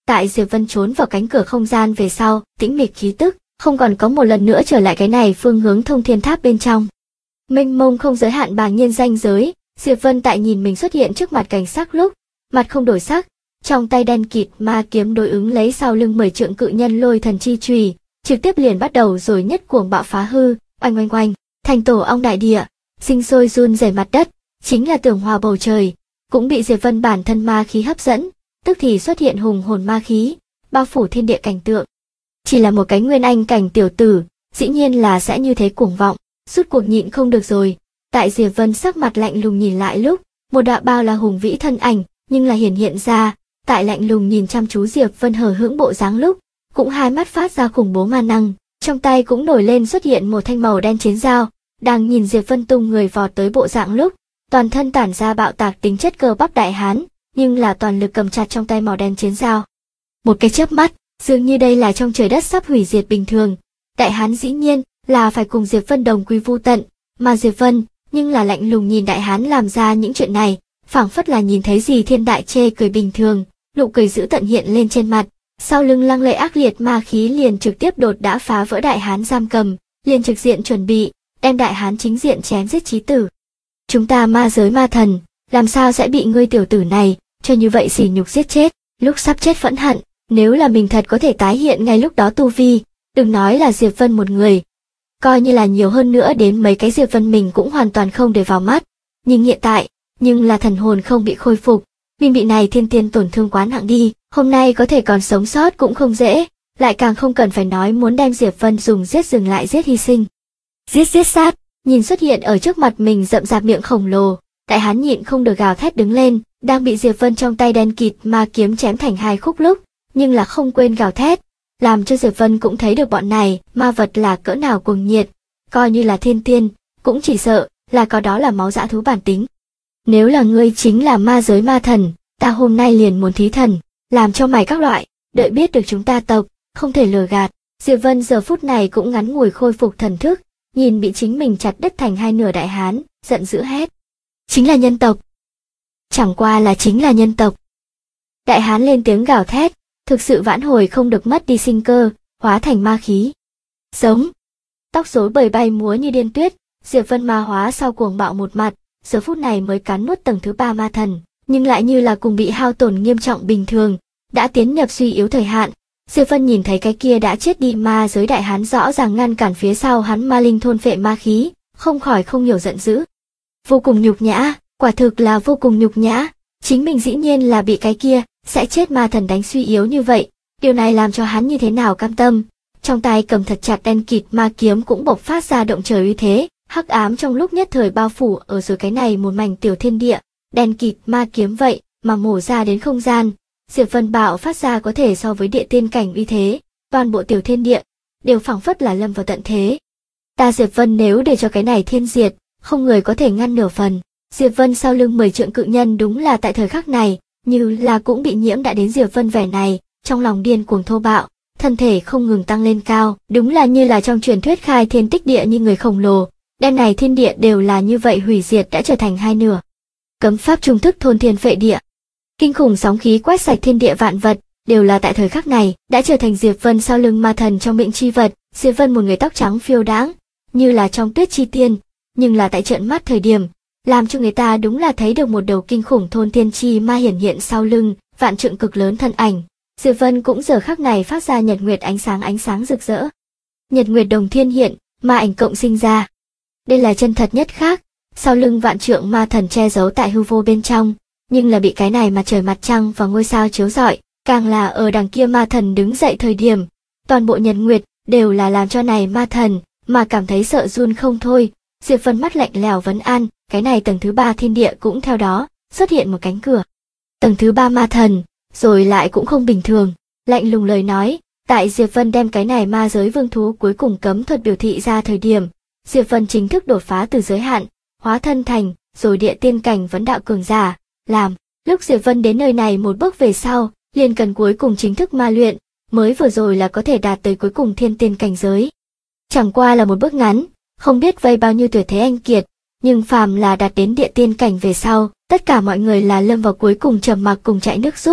Tại Diệp Vân trốn vào cánh cửa không gian về sau, tĩnh mịch khí tức, không còn có một lần nữa trở lại cái này phương hướng thông thiên tháp bên trong. Mênh mông không giới hạn bàng nhiên ranh giới, Diệp Vân tại nhìn mình xuất hiện trước mặt cảnh sắc lúc, mặt không đổi sắc, trong tay đen kịt ma kiếm đối ứng lấy sau lưng 10 trượng cự nhân lôi thần chi chùy, trực tiếp liền bắt đầu rồi nhất cuồng bạo phá hư, oanh oanh oanh, thành tổ ong đại địa, sinh sôi run rẩy mặt đất, chính là tường hòa bầu trời, cũng bị Diệp Vân bản thân ma khí hấp dẫn, tức thì xuất hiện hùng hồn ma khí, bao phủ thiên địa cảnh tượng. Chỉ là một cái nguyên anh cảnh tiểu tử, dĩ nhiên là sẽ như thế cuồng vọng, rút cuộc nhịn không được rồi. Tại Diệp Vân sắc mặt lạnh lùng nhìn lại lúc, một đạo bao là hùng vĩ thân ảnh, nhưng là hiện ra, tại lạnh lùng nhìn chăm chú Diệp Vân hờ hững bộ dáng lúc, cũng hai mắt phát ra khủng bố ma năng, trong tay cũng nổi lên xuất hiện một thanh màu đen chiến dao, đang nhìn Diệp Vân tung người vọt tới bộ dạng lúc, toàn thân tản ra bạo tạc tính chất cơ bắp đại hán, nhưng là toàn lực cầm chặt trong tay màu đen chiến dao. Một cái chớp mắt, dường như đây là trong trời đất sắp hủy diệt bình thường. Đại hán dĩ nhiên là phải cùng Diệp Vân đồng quy vu tận, mà Diệp Vân nhưng là lạnh lùng nhìn đại hán làm ra những chuyện này, phảng phất là nhìn thấy gì thiên đại chê cười bình thường, nụ cười dữ tận hiện lên trên mặt, sau lưng lăng lệ ác liệt ma khí liền trực tiếp đột đã phá vỡ đại hán giam cầm, liền trực diện chuẩn bị đem đại hán chính diện chém giết chí tử. Chúng ta ma giới ma thần, làm sao sẽ bị ngươi tiểu tử này cho như vậy sỉ nhục giết chết? Lúc sắp chết phẫn hận, nếu là mình thật có thể tái hiện ngay lúc đó tu vi, đừng nói là Diệp Vân một người, coi như là nhiều hơn nữa đến mấy cái Diệp Vân mình cũng hoàn toàn không để vào mắt. Nhưng hiện tại, nhưng là thần hồn không bị khôi phục, mình bị này thiên tiên tổn thương quá nặng đi, hôm nay có thể còn sống sót cũng không dễ, lại càng không cần phải nói muốn đem Diệp Vân dùng giết dừng lại giết hy sinh. Giết sát, nhìn xuất hiện ở trước mặt mình rậm rạp miệng khổng lồ, đại hán nhịn không được gào thét đứng lên, đang bị Diệp Vân trong tay đen kịt ma kiếm chém thành hai khúc lúc, nhưng là không quên gào thét, làm cho Diệp Vân cũng thấy được bọn này ma vật là cỡ nào cuồng nhiệt, coi như là thiên tiên, cũng chỉ sợ là có đó là máu dã thú bản tính. Nếu là ngươi chính là ma giới ma thần, ta hôm nay liền muốn thí thần, làm cho mày các loại, đợi biết được chúng ta tộc, không thể lừa gạt. Diệp Vân giờ phút này cũng ngắn ngủi khôi phục thần thức, nhìn bị chính mình chặt đứt thành hai nửa đại hán, giận dữ hét. Chính là nhân tộc. Chẳng qua là chính là nhân tộc. Đại hán lên tiếng gào thét, thực sự vãn hồi không được mất đi sinh cơ, hóa thành ma khí. Sống. Tóc rối bời bay múa như điên tuyết, Diệp Vân ma hóa sau cuồng bạo một mặt, giờ phút này mới cắn nuốt tầng thứ 3 ma thần, nhưng lại như là cùng bị hao tổn nghiêm trọng bình thường, đã tiến nhập suy yếu thời hạn. Diệp Vân nhìn thấy cái kia đã chết đi ma giới đại hán rõ ràng ngăn cản phía sau hắn ma linh thôn phệ ma khí, không khỏi không hiểu giận dữ. Vô cùng nhục nhã, quả thực là vô cùng nhục nhã, chính mình dĩ nhiên là bị cái kia sẽ chết ma thần đánh suy yếu như vậy, điều này làm cho hắn như thế nào cam tâm. Trong tay cầm thật chặt đen kịt ma kiếm cũng bộc phát ra động trời uy thế, hắc ám trong lúc nhất thời bao phủ ở dưới cái này một mảnh tiểu thiên địa, đen kịt ma kiếm vậy mà mổ ra đến không gian. Diệp Vân bạo phát ra có thể so với địa tiên cảnh uy thế, toàn bộ tiểu thiên địa đều phảng phất là lâm vào tận thế. Ta Diệp Vân nếu để cho cái này thiên diệt, không người có thể ngăn nửa phần. Diệp Vân sau lưng 10 trượng cự nhân đúng là tại thời khắc này, như là cũng bị nhiễm đã đến Diệp Vân vẻ này, trong lòng điên cuồng thô bạo, thân thể không ngừng tăng lên cao, đúng là như là trong truyền thuyết khai thiên tích địa như người khổng lồ, đêm này thiên địa đều là như vậy hủy diệt đã trở thành hai nửa. Cấm pháp trung thức thôn thiên phệ địa. Kinh khủng sóng khí quét sạch thiên địa vạn vật, đều là tại thời khắc này, đã trở thành Diệp Vân sau lưng ma thần trong miệng chi vật. Diệp Vân một người tóc trắng phiêu đãng, như là trong tuyết chi tiên, nhưng là tại trợn mắt thời điểm, làm cho người ta đúng là thấy được một đầu kinh khủng thôn thiên chi ma hiển hiện sau lưng, vạn trượng cực lớn thân ảnh. Diệp Vân cũng giờ khắc này phát ra nhật nguyệt ánh sáng rực rỡ. Nhật nguyệt đồng thiên hiện, ma ảnh cộng sinh ra. Đây là chân thật nhất khác, sau lưng vạn trượng ma thần che giấu tại hư vô bên trong, nhưng là bị cái này mặt trời mặt trăng và ngôi sao chiếu rọi, càng là ở đằng kia ma thần đứng dậy thời điểm, toàn bộ nhật nguyệt đều là làm cho này ma thần mà cảm thấy sợ run không thôi. Diệp Vân mắt lạnh lẽo vấn an, cái này tầng thứ 3 thiên địa cũng theo đó xuất hiện một cánh cửa. Tầng thứ 3 ma thần, rồi lại cũng không bình thường, lạnh lùng lời nói, tại Diệp Vân đem cái này ma giới vương thú cuối cùng cấm thuật biểu thị ra thời điểm, Diệp Vân chính thức đột phá từ giới hạn, hóa thân thành rồi địa tiên cảnh vấn đạo cường giả, làm lúc Diệp Vân đến nơi này một bước về sau, liền cần cuối cùng chính thức ma luyện, mới vừa rồi là có thể đạt tới cuối cùng thiên tiên cảnh giới. Chẳng qua là một bước ngắn, không biết vây bao nhiêu tuổi thế anh kiệt, nhưng phàm là đạt đến địa tiên cảnh về sau, tất cả mọi người là lâm vào cuối cùng trầm mặc cùng chạy nước rút,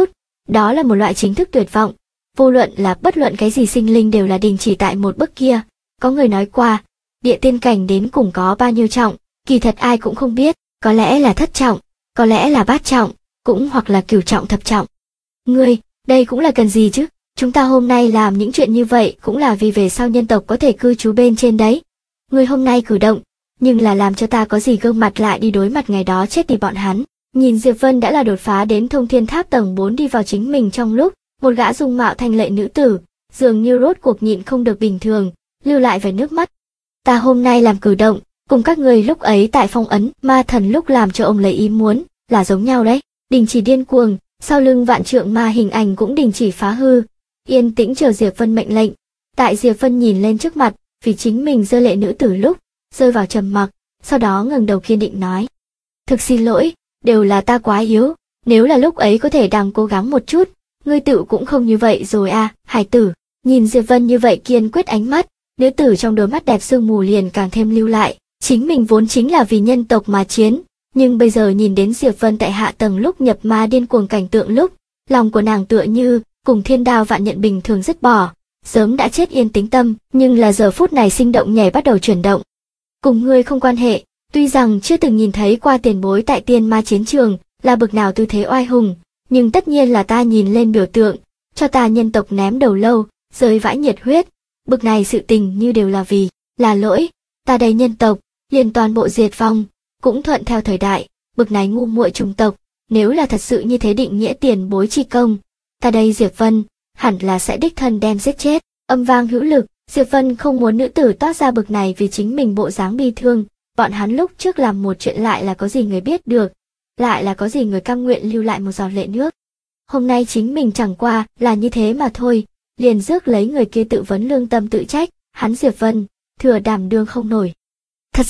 Đó là một loại chính thức tuyệt vọng. Vô luận là bất luận cái gì sinh linh đều là đình chỉ tại một bước kia. Có người nói qua, địa tiên cảnh đến cùng có bao nhiêu trọng, kỳ thật ai cũng không biết, có lẽ là thất trọng, có lẽ là bát trọng, cũng hoặc là cửu trọng thập trọng. Ngươi, đây cũng là cần gì chứ? Chúng ta hôm nay làm những chuyện như vậy cũng là vì về sau nhân tộc có thể cư trú bên trên đấy. Ngươi hôm nay cử động, nhưng là làm cho ta có gì gương mặt lại đi đối mặt ngày đó chết đi bọn hắn. Nhìn Diệp Vân đã là đột phá đến thông thiên tháp tầng 4 đi vào chính mình trong lúc, một gã dung mạo thanh lệ nữ tử, dường như rốt cuộc nhịn không được bình thường, lưu lại vài nước mắt. Ta hôm nay làm cử động, cùng các người lúc ấy tại phong ấn ma thần lúc làm cho ông lấy ý muốn, là giống nhau đấy. Đình chỉ điên cuồng, sau lưng vạn trượng ma hình ảnh cũng đình chỉ phá hư, yên tĩnh chờ Diệp Vân mệnh lệnh. Tại Diệp Vân nhìn lên trước mặt, vì chính mình rơi lệ nữ tử lúc, rơi vào trầm mặc, sau đó ngẩng đầu kiên định nói. Thực xin lỗi, đều là ta quá yếu, nếu là lúc ấy có thể đang cố gắng một chút, ngươi tự cũng không như vậy rồi à, hải tử. Nhìn Diệp Vân như vậy kiên quyết ánh mắt, nữ tử trong đôi mắt đẹp sương mù liền càng thêm lưu lại, chính mình vốn chính là vì nhân tộc mà chiến, nhưng bây giờ nhìn đến Diệp Vân tại hạ tầng lúc nhập ma điên cuồng cảnh tượng lúc, lòng của nàng tựa như cùng thiên đao vạn nhận bình thường dứt bỏ, sớm đã chết yên tĩnh tâm, nhưng là giờ phút này sinh động nhảy bắt đầu chuyển động. Cùng ngươi không quan hệ, tuy rằng chưa từng nhìn thấy qua tiền bối tại tiên ma chiến trường, là bực nào tư thế oai hùng, nhưng tất nhiên là ta nhìn lên biểu tượng, cho ta nhân tộc ném đầu lâu, rơi vãi nhiệt huyết, bực này sự tình như đều là vì, là lỗi, ta đây nhân tộc, liền toàn bộ diệt vong, cũng thuận theo thời đại, bực này ngu muội chủng tộc, nếu là thật sự như thế định nghĩa tiền bối chi công, ta đây Diệp Vân, hẳn là sẽ đích thân đem giết chết. Âm vang hữu lực, Diệp Vân không muốn nữ tử toát ra bực này vì chính mình bộ dáng bi thương, bọn hắn lúc trước làm một chuyện lại là có gì người biết được, lại là có gì người cam nguyện lưu lại một giọt lệ nước. Hôm nay chính mình chẳng qua là như thế mà thôi, liền rước lấy người kia tự vấn lương tâm tự trách, hắn Diệp Vân, thừa đảm đương không nổi. Thật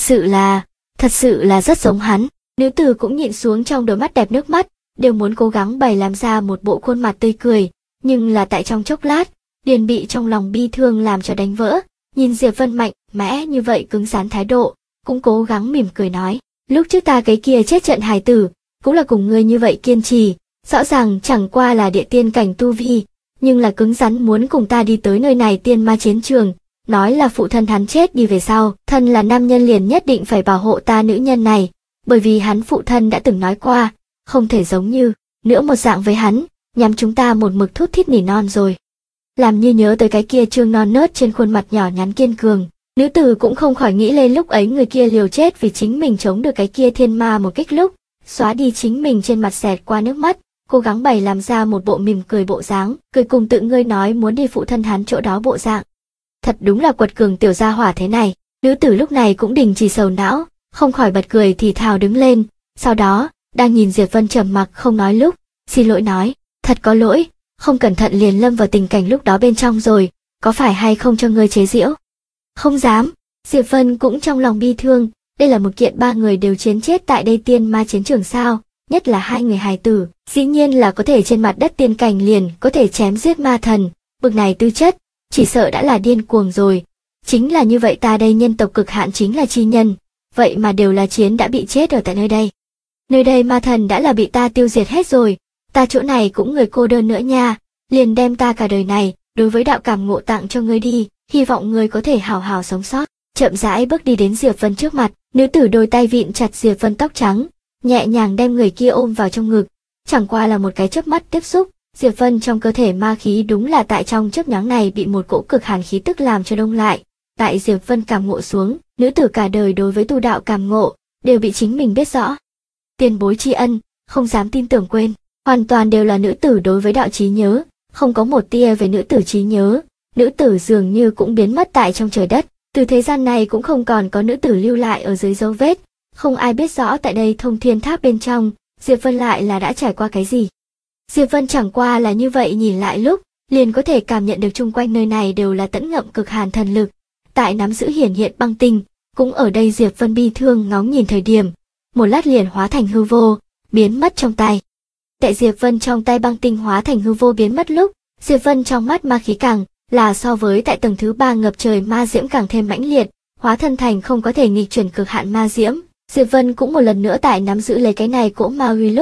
sự là rất giống hắn, nữ tử cũng nhịn xuống trong đôi mắt đẹp nước mắt, đều muốn cố gắng bày làm ra một bộ khuôn mặt tươi cười, nhưng là tại trong chốc lát, liền bị trong lòng bi thương làm cho đánh vỡ, nhìn Diệp Vân mạnh mẽ như vậy cứng rắn thái độ, cũng cố gắng mỉm cười nói, lúc trước ta cái kia chết trận hài tử, cũng là cùng ngươi như vậy kiên trì, rõ ràng chẳng qua là địa tiên cảnh tu vi, nhưng là cứng rắn muốn cùng ta đi tới nơi này tiên ma chiến trường, nói là phụ thân hắn chết đi về sau, thân là nam nhân liền nhất định phải bảo hộ ta nữ nhân này, bởi vì hắn phụ thân đã từng nói qua, không thể giống như, nữa một dạng với hắn, nhắm chúng ta một mực thút thít nỉ non rồi. Làm như nhớ tới cái kia trương non nớt trên khuôn mặt nhỏ nhắn kiên cường, nữ tử cũng không khỏi nghĩ lên lúc ấy người kia liều chết vì chính mình chống được cái kia thiên ma một kích lúc, xóa đi chính mình trên mặt xẹt qua nước mắt, cố gắng bày làm ra một bộ mỉm cười bộ dáng, cười cùng tự ngươi nói muốn đi phụ thân hắn chỗ đó bộ dạng. Thật đúng là quật cường tiểu gia hỏa thế này, nữ tử lúc này cũng đình chỉ sầu não, không khỏi bật cười thì thào đứng lên, sau đó, đang nhìn Diệp Vân trầm mặc không nói lúc, xin lỗi nói, thật có lỗi, không cẩn thận liền lâm vào tình cảnh lúc đó bên trong rồi, có phải hay không cho ngươi chế giễu? Không dám, Diệp Vân cũng trong lòng bi thương, đây là một kiện ba người đều chiến chết tại đây tiên ma chiến trường sao, nhất là hai người hài tử, dĩ nhiên là có thể trên mặt đất tiên cảnh liền có thể chém giết ma thần, bực này tư chất, chỉ sợ đã là điên cuồng rồi. Chính là như vậy ta đây nhân tộc cực hạn chính là chi nhân, vậy mà đều là chiến đã bị chết ở tại nơi đây. Nơi đây ma thần đã là bị ta tiêu diệt hết rồi, ta chỗ này cũng người cô đơn nữa nha, liền đem ta cả đời này, đối với đạo cảm ngộ tặng cho ngươi đi, hy vọng ngươi có thể hào hào sống sót. Chậm rãi bước đi đến Diệp Vân trước mặt, nữ tử đôi tay vịn chặt Diệp Vân tóc trắng, nhẹ nhàng đem người kia ôm vào trong ngực, chẳng qua là một cái chớp mắt tiếp xúc, Diệp Vân trong cơ thể ma khí đúng là tại trong chớp nhoáng này bị một cỗ cực hàn khí tức làm cho đông lại. Tại Diệp Vân cảm ngộ xuống, nữ tử cả đời đối với tu đạo cảm ngộ, đều bị chính mình biết rõ. Tiền bối tri ân, không dám tin tưởng quên, hoàn toàn đều là nữ tử đối với đạo trí nhớ, không có một tia về nữ tử trí nhớ, nữ tử dường như cũng biến mất tại trong trời đất, từ thế gian này cũng không còn có nữ tử lưu lại ở dưới dấu vết, không ai biết rõ tại đây thông thiên tháp bên trong, Diệp Vân lại là đã trải qua cái gì. Diệp Vân chẳng qua là như vậy nhìn lại lúc, liền có thể cảm nhận được chung quanh nơi này đều là tẫn ngậm cực hàn thần lực, tại nắm giữ hiển hiện băng tinh, cũng ở đây Diệp Vân bi thương ngóng nhìn thời điểm, một lát liền hóa thành hư vô, biến mất trong tay. Tại Diệp Vân trong tay băng tinh hóa thành hư vô biến mất lúc, Diệp Vân trong mắt ma khí càng là so với tại tầng thứ 3 ngập trời ma diễm càng thêm mãnh liệt, hóa thân thành không có thể nghịch chuyển cực hạn ma diễm. Diệp Vân cũng một lần nữa tại nắm giữ lấy cái này cỗ ma uy lúc,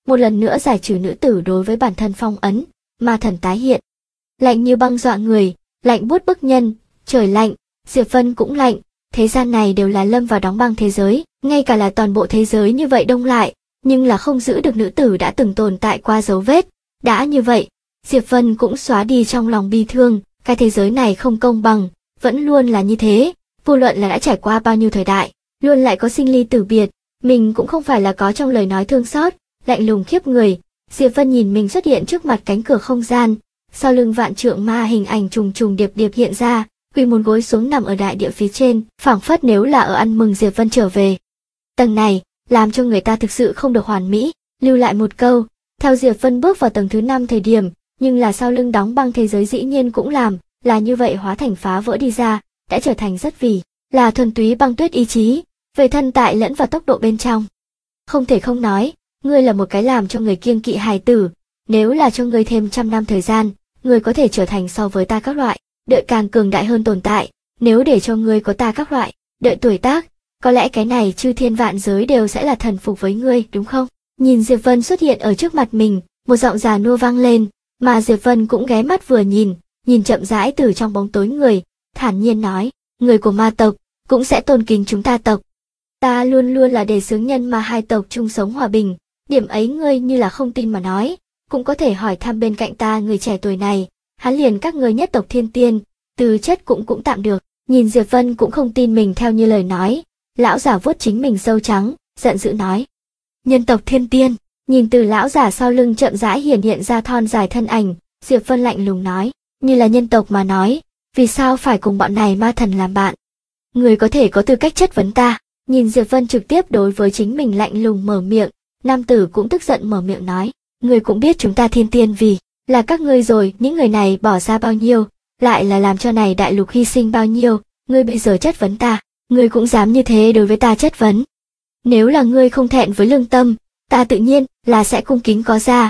một lần nữa giải trừ nữ tử đối với bản thân phong ấn, ma thần tái hiện. Lạnh như băng dọa người, lạnh buốt bức nhân, trời lạnh, Diệp Vân cũng lạnh, thế gian này đều là lâm vào đóng băng thế giới, ngay cả là toàn bộ thế giới như vậy đông lại, nhưng là không giữ được nữ tử đã từng tồn tại qua dấu vết. Đã như vậy, Diệp Vân cũng xóa đi trong lòng bi thương, cái thế giới này không công bằng, vẫn luôn là như thế, vô luận là đã trải qua bao nhiêu thời đại, luôn lại có sinh ly tử biệt, mình cũng không phải là có trong lời nói thương xót, lạnh lùng khiếp người. Diệp Vân nhìn mình xuất hiện trước mặt cánh cửa không gian, sau lưng vạn trượng ma hình ảnh trùng trùng điệp điệp hiện ra, quỳ một gối xuống nằm ở đại địa phía trên, phảng phất nếu là ở ăn mừng Diệp Vân trở về. Tầng này, làm cho người ta thực sự không được hoàn mỹ, lưu lại một câu, theo Diệp Vân bước vào tầng thứ 5 thời điểm, nhưng là sau lưng đóng băng thế giới dĩ nhiên cũng làm, là như vậy hóa thành phá vỡ đi ra, đã trở thành rất vì, là thuần túy băng tuyết ý chí, về thân tại lẫn vào tốc độ bên trong. Không thể không nói, ngươi là một cái làm cho người kiêng kỵ hài tử, nếu là cho ngươi thêm 100 năm thời gian, ngươi có thể trở thành so với ta các loại, đợi càng cường đại hơn tồn tại, nếu để cho ngươi có ta các loại, đợi tuổi tác, có lẽ cái này chư thiên vạn giới đều sẽ là thần phục với ngươi, đúng không? Nhìn Diệp Vân xuất hiện ở trước mặt mình, một giọng già nua vang lên, mà Diệp Vân cũng ghé mắt vừa nhìn chậm rãi từ trong bóng tối người, thản nhiên nói, người của ma tộc, cũng sẽ tôn kính chúng ta tộc. Ta luôn luôn là đề xướng nhân ma hai tộc chung sống hòa bình, điểm ấy ngươi như là không tin mà nói, cũng có thể hỏi thăm bên cạnh ta người trẻ tuổi này, hắn liền các ngươi nhất tộc thiên tiên, từ chất cũng tạm được. Nhìn Diệp Vân cũng không tin mình theo như lời nói, lão giả vuốt chính mình râu trắng, giận dữ nói. Nhân tộc thiên tiên, nhìn từ lão giả sau lưng chậm rãi hiện ra thon dài thân ảnh, Diệp Vân lạnh lùng nói, như là nhân tộc mà nói, vì sao phải cùng bọn này ma thần làm bạn? Người có thể có tư cách chất vấn ta. Nhìn Diệp Vân trực tiếp đối với chính mình lạnh lùng mở miệng, nam tử cũng tức giận mở miệng nói, người cũng biết chúng ta thiên tiên vì là các ngươi rồi, những người này bỏ ra bao nhiêu, lại là làm cho này đại lục hy sinh bao nhiêu, ngươi bây giờ chất vấn ta, ngươi cũng dám như thế đối với ta chất vấn. Nếu là ngươi không thẹn với lương tâm, ta tự nhiên là sẽ cung kính có ra,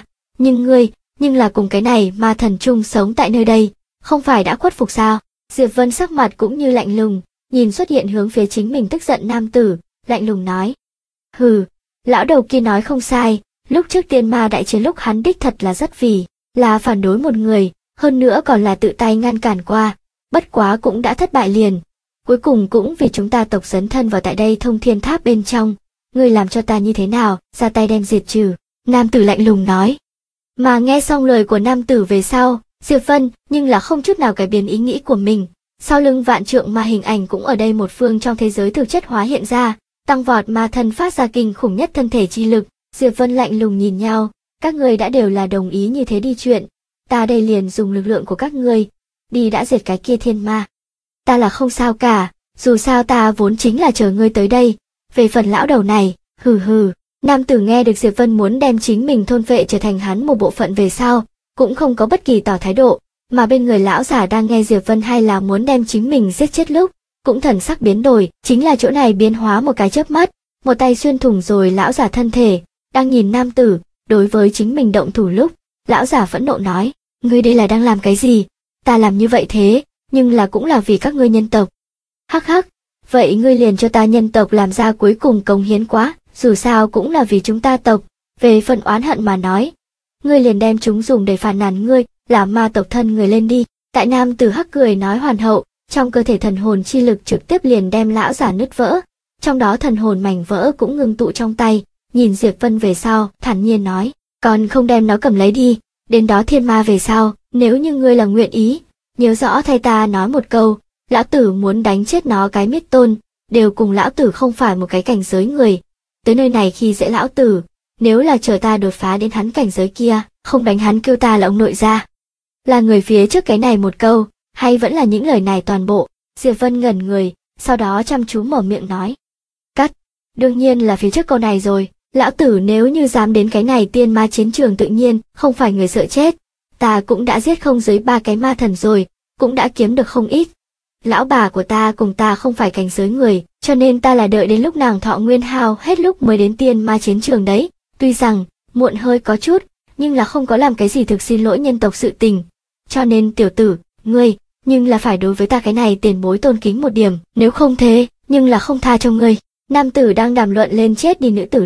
nhưng là cùng cái này ma thần chung sống tại nơi đây, không phải đã khuất phục sao? Diệp Vân sắc mặt cũng như lạnh lùng, nhìn xuất hiện hướng phía chính mình tức giận nam tử, lạnh lùng nói. Hừ, lão đầu kia nói không sai, lúc trước tiên ma đại chiến lúc hắn đích thật là rất vì, là phản đối một người, hơn nữa còn là tự tay ngăn cản qua, bất quá cũng đã thất bại liền. Cuối cùng cũng vì chúng ta tộc dấn thân vào tại đây thông thiên tháp bên trong, ngươi làm cho ta như thế nào, ra tay đem diệt trừ, nam tử lạnh lùng nói. Mà nghe xong lời của nam tử về sau, Diệp Vân nhưng là không chút nào cải biến ý nghĩ của mình. Sau lưng vạn trượng ma hình ảnh cũng ở đây một phương trong thế giới thực chất hóa hiện ra, tăng vọt ma thân phát ra kinh khủng nhất thân thể chi lực. Diệp Vân lạnh lùng nhìn nhau, các ngươi đã đều là đồng ý như thế đi chuyện, ta đây liền dùng lực lượng của các ngươi, đi đã diệt cái kia thiên ma. Ta là không sao cả, dù sao ta vốn chính là chờ ngươi tới đây, về phần lão đầu này, hừ hừ. Nam tử nghe được Diệp Vân muốn đem chính mình thôn vệ trở thành hắn một bộ phận về sau, cũng không có bất kỳ tỏ thái độ, mà bên người lão giả đang nghe Diệp Vân hay là muốn đem chính mình giết chết lúc, cũng thần sắc biến đổi, chính là chỗ này biến hóa một cái chớp mắt, một tay xuyên thủng rồi lão giả thân thể, đang nhìn nam tử, đối với chính mình động thủ lúc, lão giả phẫn nộ nói, ngươi đây là đang làm cái gì? Ta làm như vậy thế, nhưng là cũng là vì các ngươi nhân tộc. Hắc hắc, vậy ngươi liền cho ta nhân tộc làm ra cuối cùng cống hiến quá, dù sao cũng là vì chúng ta tộc, về phần oán hận mà nói, ngươi liền đem chúng dùng để phản nàn ngươi, là ma tộc thân người lên đi. Tại nam tử hắc cười nói hoàn hậu, trong cơ thể thần hồn chi lực trực tiếp liền đem lão giả nứt vỡ, trong đó thần hồn mảnh vỡ cũng ngưng tụ trong tay, nhìn Diệp Vân về sau, thản nhiên nói, còn không đem nó cầm lấy đi, đến đó thiên ma về sau, nếu như ngươi là nguyện ý, nhớ rõ thay ta nói một câu, lão tử muốn đánh chết nó cái miết tôn, đều cùng lão tử không phải một cái cảnh giới người, tới nơi này khi dễ lão tử, nếu là chờ ta đột phá đến hắn cảnh giới kia, không đánh hắn kêu ta là ông nội gia. Là người phía trước cái này một câu, hay vẫn là những lời này toàn bộ? Diệp Vân ngẩn người, sau đó chăm chú mở miệng nói. Cắt, đương nhiên là phía trước câu này rồi, lão tử nếu như dám đến cái này tiên ma chiến trường tự nhiên, không phải người sợ chết, ta cũng đã giết không dưới 3 cái ma thần rồi, cũng đã kiếm được không ít. Lão bà của ta cùng ta không phải cảnh giới người, cho nên ta là đợi đến lúc nàng thọ nguyên hao hết lúc mới đến tiên ma chiến trường đấy, tuy rằng, muộn hơi có chút, nhưng là không có làm cái gì thực xin lỗi nhân tộc sự tình. Cho nên tiểu tử, ngươi, nhưng là phải đối với ta cái này tiền bối tôn kính một điểm, nếu không thế, nhưng là không tha cho ngươi. Nam tử đang đàm luận lên chết đi nữ tử lúc,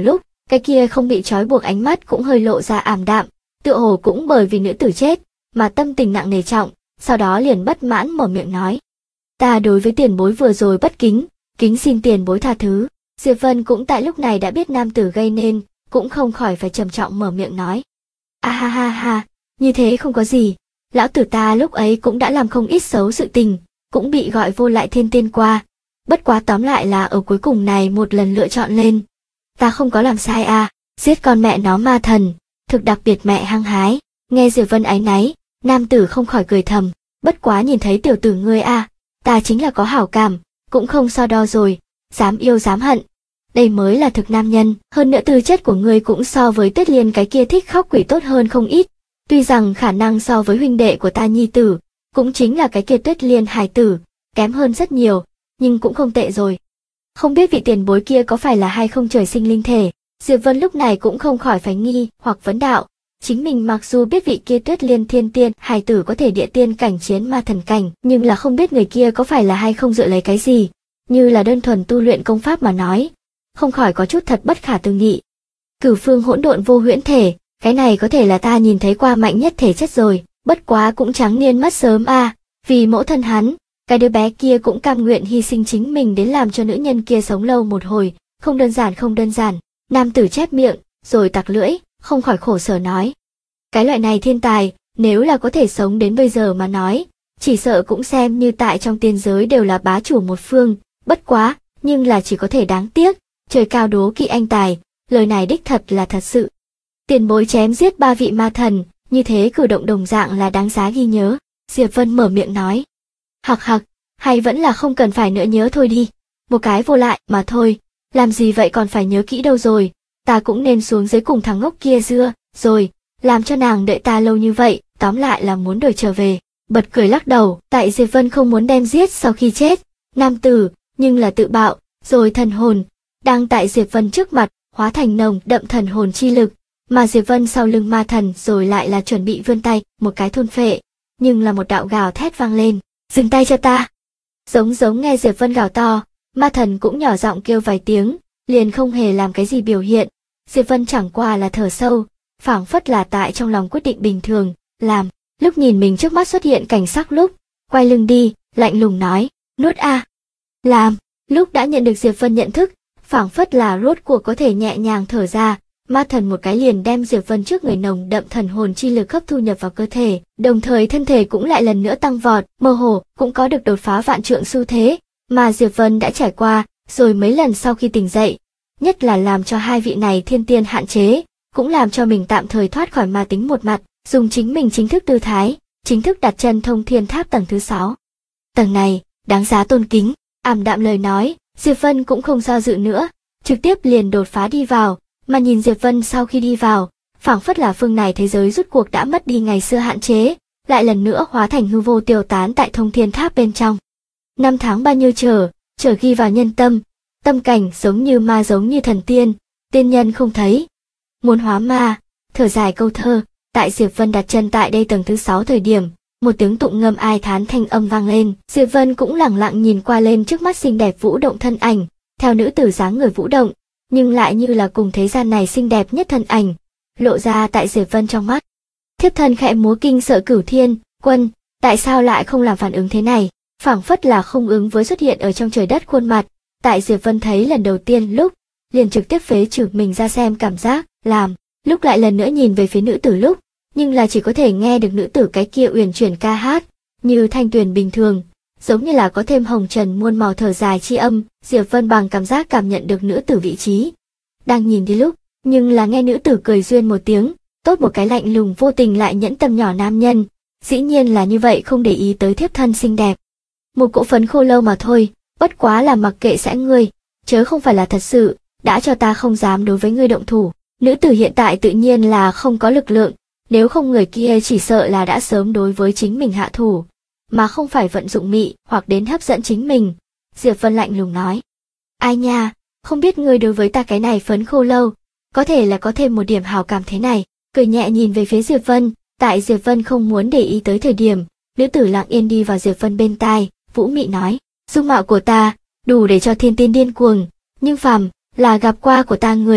Cái kia không bị trói buộc ánh mắt cũng hơi lộ ra ảm đạm, tựa hồ cũng bởi vì nữ tử chết mà tâm tình nặng nề trọng, sau đó liền bất mãn mở miệng nói. Ta đối với tiền bối vừa rồi bất kính, kính xin tiền bối tha thứ. Diệp Vân cũng tại lúc này đã biết nam tử gây nên, cũng không khỏi phải trầm trọng mở miệng nói. A ha ha ha, như thế không có gì, lão tử ta lúc ấy cũng đã làm không ít xấu sự tình, cũng bị gọi vô lại thiên tiên qua. Bất quá tóm lại là ở cuối cùng này một lần lựa chọn lên. Ta không có làm sai à, giết con mẹ nó ma thần, thực đặc biệt mẹ hăng hái. Nghe Diệp Vân áy náy, nam tử không khỏi cười thầm, bất quá nhìn thấy tiểu tử ngươi à, ta chính là có hảo cảm, cũng không so đo rồi, dám yêu dám hận. Đây mới là thực nam nhân, hơn nữa tư chất của ngươi cũng so với Tuyết Liên cái kia thích khóc quỷ tốt hơn không ít. Tuy rằng khả năng so với huynh đệ của ta nhi tử, cũng chính là cái kia Tuyết Liên hài tử, kém hơn rất nhiều, nhưng cũng không tệ rồi. Không biết vị tiền bối kia có phải là hay không trời sinh linh thể, Diệp Vân lúc này cũng không khỏi phải nghi hoặc vấn đạo. Chính mình mặc dù biết vị kia Tuyết Liên thiên tiên hài tử có thể địa tiên cảnh chiến ma thần cảnh, nhưng là không biết người kia có phải là hay không dựa lấy cái gì, như là đơn thuần tu luyện công pháp mà nói, không khỏi có chút thật bất khả tư nghị. Cửu phương hỗn độn vô huyễn thể, cái này có thể là ta nhìn thấy qua mạnh nhất thể chất rồi, bất quá cũng trắng niên mất sớm à, vì mẫu thân hắn, cái đứa bé kia cũng cam nguyện hy sinh chính mình đến làm cho nữ nhân kia sống lâu một hồi, không đơn giản không đơn giản. Nam tử chép miệng, rồi tặc lưỡi, không khỏi khổ sở nói. Cái loại này thiên tài, nếu là có thể sống đến bây giờ mà nói, chỉ sợ cũng xem như tại trong tiên giới đều là bá chủ một phương, bất quá, nhưng là chỉ có thể đáng tiếc, trời cao đố kỵ anh tài, lời này đích thật là thật sự. Tiền bối chém giết 3 vị ma thần, như thế cử động đồng dạng là đáng giá ghi nhớ, Diệp Vân mở miệng nói. Hặc hặc, hay vẫn là không cần phải nữa nhớ thôi đi, một cái vô lại mà thôi, làm gì vậy còn phải nhớ kỹ đâu rồi, ta cũng nên xuống dưới cùng thằng ngốc kia dưa, rồi, làm cho nàng đợi ta lâu như vậy, tóm lại là muốn đổi trở về. Bật cười lắc đầu, tại Diệp Vân không muốn đem giết sau khi chết, nam tử, nhưng là tự bạo, rồi thần hồn, đang tại Diệp Vân trước mặt, hóa thành nồng đậm thần hồn chi lực, mà Diệp Vân sau lưng ma thần rồi lại là chuẩn bị vươn tay, một cái thôn phệ, nhưng là một đạo gào thét vang lên, dừng tay cho ta. Giống nghe Diệp Vân gào to, ma thần cũng nhỏ giọng kêu vài tiếng, liền không hề làm cái gì biểu hiện, Diệp Vân chẳng qua là thở sâu, phảng phất là tại trong lòng quyết định bình thường, làm, lúc nhìn mình trước mắt xuất hiện cảnh sắc lúc, quay lưng đi, lạnh lùng nói, nuốt a. Làm, lúc đã nhận được Diệp Vân nhận thức, phảng phất là rốt cuộc có thể nhẹ nhàng thở ra, ma thần một cái liền đem Diệp Vân trước người nồng đậm thần hồn chi lực hấp thu nhập vào cơ thể, đồng thời thân thể cũng lại lần nữa tăng vọt, mơ hồ cũng có được đột phá vạn trượng xu thế, mà Diệp Vân đã trải qua, rồi mấy lần sau khi tỉnh dậy, nhất là làm cho hai vị này thiên tiên hạn chế, cũng làm cho mình tạm thời thoát khỏi ma tính một mặt, dùng chính mình chính thức tư thái, chính thức đặt chân thông thiên tháp tầng thứ 6. Tầng này, đáng giá tôn kính, ảm đạm lời nói, Diệp Vân cũng không do dự nữa, trực tiếp liền đột phá đi vào, mà nhìn Diệp Vân sau khi đi vào, phảng phất là phương này thế giới rút cuộc đã mất đi ngày xưa hạn chế, lại lần nữa hóa thành hư vô tiêu tán tại thông thiên tháp bên trong. Năm tháng bao nhiêu chờ ghi vào nhân tâm, tâm cảnh giống như ma giống như thần tiên, tiên nhân không thấy. Muốn hóa ma, thở dài câu thơ, tại Diệp Vân đặt chân tại đây tầng thứ 6 thời điểm, một tiếng tụng ngâm ai thán thanh âm vang lên, Diệp Vân cũng lẳng lặng nhìn qua lên trước mắt xinh đẹp vũ động thân ảnh, theo nữ tử dáng người vũ động, nhưng lại như là cùng thế gian này xinh đẹp nhất thân ảnh, lộ ra tại Diệp Vân trong mắt. Thiếp thân khẽ múa kinh sợ Cửu Thiên, Quân, tại sao lại không làm phản ứng thế này, phảng phất là không ứng với xuất hiện ở trong trời đất khuôn mặt, tại Diệp Vân thấy lần đầu tiên lúc, liền trực tiếp phế trừ mình ra xem cảm giác, làm, lúc lại lần nữa nhìn về phía nữ tử lúc, nhưng là chỉ có thể nghe được nữ tử cái kia uyển chuyển ca hát, như thanh tuyền bình thường, giống như là có thêm hồng trần muôn màu thở dài chi âm, Diệp Vân bằng cảm giác cảm nhận được nữ tử vị trí. Đang nhìn đi lúc, nhưng là nghe nữ tử cười duyên một tiếng, tốt một cái lạnh lùng vô tình lại nhẫn tâm nhỏ nam nhân, dĩ nhiên là như vậy không để ý tới thiếp thân xinh đẹp. Một cỗ phấn khô lâu mà thôi, bất quá là mặc kệ sẽ ngươi, chớ không phải là thật sự, đã cho ta không dám đối với ngươi động thủ. Nữ tử hiện tại tự nhiên là không có lực lượng, nếu không người kia chỉ sợ là đã sớm đối với chính mình hạ thủ, mà không phải vận dụng mị hoặc đến hấp dẫn chính mình. Diệp Vân lạnh lùng nói, ai nha, không biết ngươi đối với ta cái này phấn khô lâu, có thể là có thêm một điểm hào cảm thế này. Cười nhẹ nhìn về phía Diệp Vân, tại Diệp Vân không muốn để ý tới thời điểm, nữ tử lặng yên đi vào Diệp Vân bên tai, vũ mị nói, dung mạo của ta, đủ để cho thiên tiên điên cuồng, nhưng phàm là gặp qua của ta người,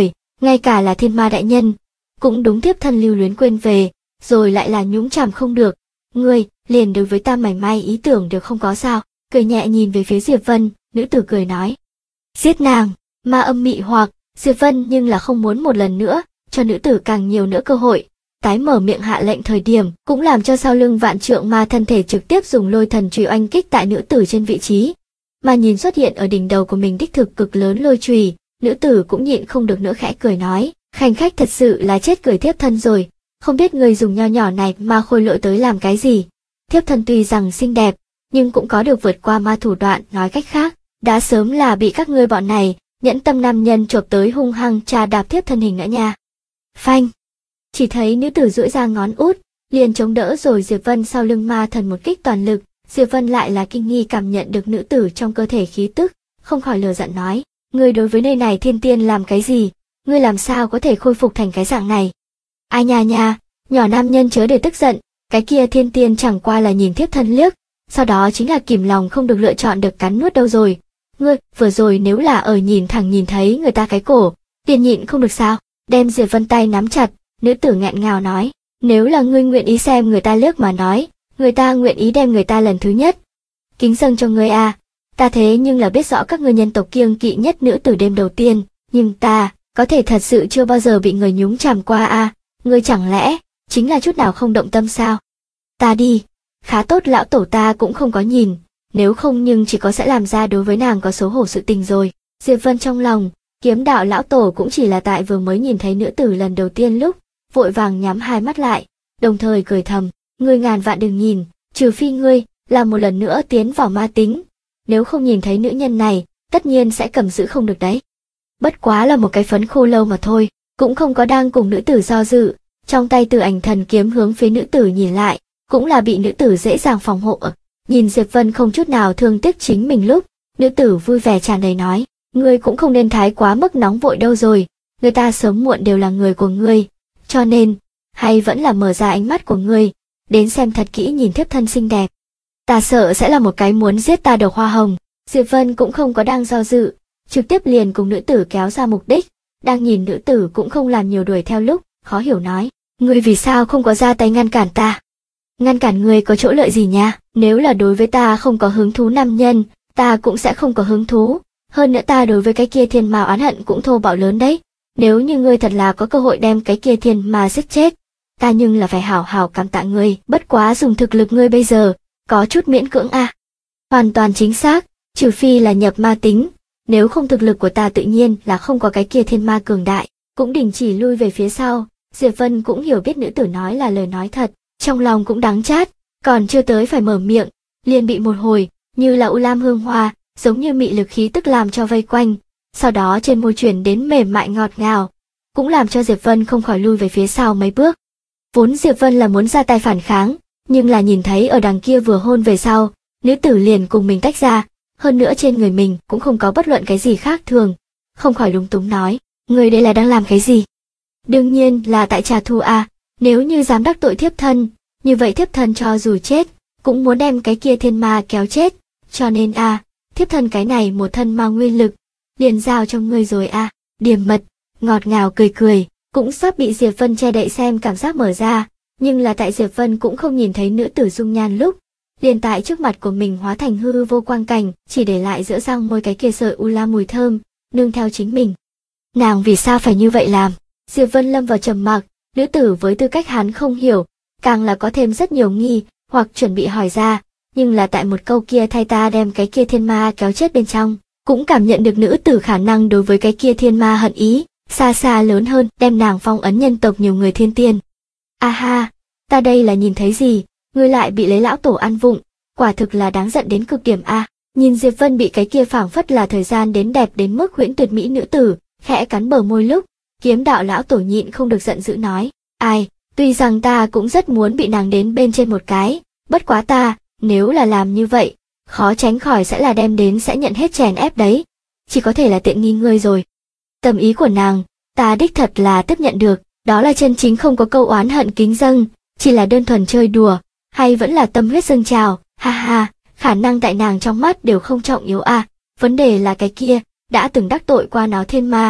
ngay cả là thiên ma đại nhân, cũng đúng thiếp thân lưu luyến quên về, rồi lại là nhúng chàm không được. Ngươi, liền đối với ta mảy may ý tưởng đều không có sao. Cười nhẹ nhìn về phía Diệp Vân, nữ tử cười nói. Giết nàng, ma âm mị hoặc, Diệp Vân nhưng là không muốn một lần nữa, cho nữ tử càng nhiều nữa cơ hội. Tái mở miệng hạ lệnh thời điểm, cũng làm cho sau lưng vạn trượng ma thân thể trực tiếp dùng lôi thần chùy oanh kích tại nữ tử trên vị trí. Mà nhìn xuất hiện ở đỉnh đầu của mình đích thực cực lớn lôi chùy, nữ tử cũng nhịn không được nữa khẽ cười nói, khanh khách thật sự là chết cười thiếp thân rồi, không biết người dùng nho nhỏ này ma khôi lỗi tới làm cái gì. Thiếp thân tuy rằng xinh đẹp, nhưng cũng có được vượt qua ma thủ đoạn, nói cách khác, đã sớm là bị các ngươi bọn này, nhẫn tâm nam nhân chộp tới hung hăng trà đạp thiếp thân hình nữa nha. Phanh! Chỉ thấy nữ tử duỗi ra ngón út, liền chống đỡ rồi Diệp Vân sau lưng ma thần một kích toàn lực. Diệp Vân lại là kinh nghi cảm nhận được nữ tử trong cơ thể khí tức, không khỏi lừa giận nói, ngươi đối với nơi này thiên tiên làm cái gì, ngươi làm sao có thể khôi phục thành cái dạng này. Ai nha nha, nhỏ nam nhân chớ để tức giận, cái kia thiên tiên chẳng qua là nhìn thiếp thân liếc, sau đó chính là kìm lòng không được lựa chọn được cắn nuốt đâu rồi. Ngươi, vừa rồi nếu là ở nhìn thẳng nhìn thấy người ta cái cổ, liền nhịn không được sao, đem Diệp Vân tay nắm chặt, nữ tử nghẹn ngào nói, nếu là ngươi nguyện ý xem người ta liếc mà nói, người ta nguyện ý đem người ta lần thứ nhất kính dâng cho ngươi à, ta thế nhưng là biết rõ các ngươi nhân tộc kiêng kỵ nhất nữ tử đêm đầu tiên, nhưng ta, có thể thật sự chưa bao giờ bị người nhúng chàm qua à, ngươi chẳng lẽ, chính là chút nào không động tâm sao? Ta đi, khá tốt lão tổ ta cũng không có nhìn, nếu không nhưng chỉ có sẽ làm ra đối với nàng có xấu hổ sự tình rồi. Diệp Vân trong lòng, kiếm đạo lão tổ cũng chỉ là tại vừa mới nhìn thấy nữ tử lần đầu tiên lúc, vội vàng nhắm hai mắt lại, đồng thời cười thầm, ngươi ngàn vạn đừng nhìn, trừ phi ngươi, là một lần nữa tiến vào ma tính, nếu không nhìn thấy nữ nhân này, tất nhiên sẽ cầm giữ không được đấy. Bất quá là một cái phấn khô lâu mà thôi, cũng không có đang cùng nữ tử do dự, trong tay Tử Ảnh Thần kiếm hướng phía nữ tử nhìn lại, cũng là bị nữ tử dễ dàng phòng hộ. Nhìn Diệp Vân không chút nào thương tiếc chính mình lúc, nữ tử vui vẻ tràn đầy nói, ngươi cũng không nên thái quá mức nóng vội đâu rồi, người ta sớm muộn đều là người của ngươi, cho nên, hay vẫn là mở ra ánh mắt của ngươi, đến xem thật kỹ nhìn thiếp thân xinh đẹp. Ta sợ sẽ là một cái muốn giết ta đầu hoa hồng. Diệp Vân cũng không có đang do dự, trực tiếp liền cùng nữ tử kéo ra mục đích, đang nhìn nữ tử cũng không làm nhiều đuổi theo lúc, khó hiểu nói, ngươi vì sao không có ra tay ngăn cản ta? Ngăn cản ngươi có chỗ lợi gì nha, nếu là đối với ta không có hứng thú nam nhân, ta cũng sẽ không có hứng thú, hơn nữa ta đối với cái kia thiên ma oán hận cũng thô bạo lớn đấy, nếu như ngươi thật là có cơ hội đem cái kia thiên ma giết chết, ta nhưng là phải hảo hảo cảm tạ ngươi, bất quá dùng thực lực ngươi bây giờ, có chút miễn cưỡng à. Hoàn toàn chính xác, trừ phi là nhập ma tính, nếu không thực lực của ta tự nhiên là không có cái kia thiên ma cường đại, cũng đình chỉ lui về phía sau. Diệp Vân cũng hiểu biết nữ tử nói là lời nói thật, trong lòng cũng đắng chát, còn chưa tới phải mở miệng, liền bị một hồi, như là u lam hương hoa, giống như mị lực khí tức làm cho vây quanh, sau đó trên môi truyền đến mềm mại ngọt ngào, cũng làm cho Diệp Vân không khỏi lui về phía sau mấy bước. Vốn Diệp Vân là muốn ra tay phản kháng, nhưng là nhìn thấy ở đằng kia vừa hôn về sau, nữ tử liền cùng mình tách ra, hơn nữa trên người mình cũng không có bất luận cái gì khác thường, không khỏi lúng túng nói, người đây là đang làm cái gì? Đương nhiên là tại trả thù à, nếu như dám đắc tội thiếp thân, như vậy thiếp thân cho dù chết, cũng muốn đem cái kia thiên ma kéo chết, cho nên thiếp thân cái này một thân ma nguyên lực, liền giao cho ngươi rồi Điềm mật, ngọt ngào cười cười, cũng sắp bị Diệp Vân che đậy xem cảm giác mở ra, nhưng là tại Diệp Vân cũng không nhìn thấy nữ tử dung nhan lúc, liền tại trước mặt của mình hóa thành hư vô quang cảnh, chỉ để lại giữa răng môi cái kia sợi u lam mùi thơm, nương theo chính mình. Nàng vì sao phải như vậy làm? Diệp Vân lâm vào trầm mặc, nữ tử với tư cách hắn không hiểu, càng là có thêm rất nhiều nghi, hoặc chuẩn bị hỏi ra, nhưng là tại một câu kia thay ta đem cái kia thiên ma kéo chết bên trong, cũng cảm nhận được nữ tử khả năng đối với cái kia thiên ma hận ý, xa xa lớn hơn đem nàng phong ấn nhân tộc nhiều người thiên tiên. A ha, ta đây là nhìn thấy gì, ngươi lại bị lấy lão tổ ăn vụng, quả thực là đáng giận đến cực điểm a. Nhìn Diệp Vân bị cái kia phảng phất là thời gian đến đẹp đến mức huyễn tuyệt mỹ nữ tử, khẽ cắn bờ môi lúc, kiếm đạo lão tổ nhịn không được giận dữ nói, ai, tuy rằng ta cũng rất muốn bị nàng đến bên trên một cái, bất quá ta, nếu là làm như vậy, khó tránh khỏi sẽ là đem đến sẽ nhận hết chèn ép đấy, chỉ có thể là tiện nghi ngươi rồi. Tâm ý của nàng, ta đích thật là tiếp nhận được, đó là chân chính không có câu oán hận kính dâng, chỉ là đơn thuần chơi đùa, hay vẫn là tâm huyết dâng trào, ha ha, khả năng tại nàng trong mắt đều không trọng yếu vấn đề là cái kia, đã từng đắc tội qua nó thiên ma,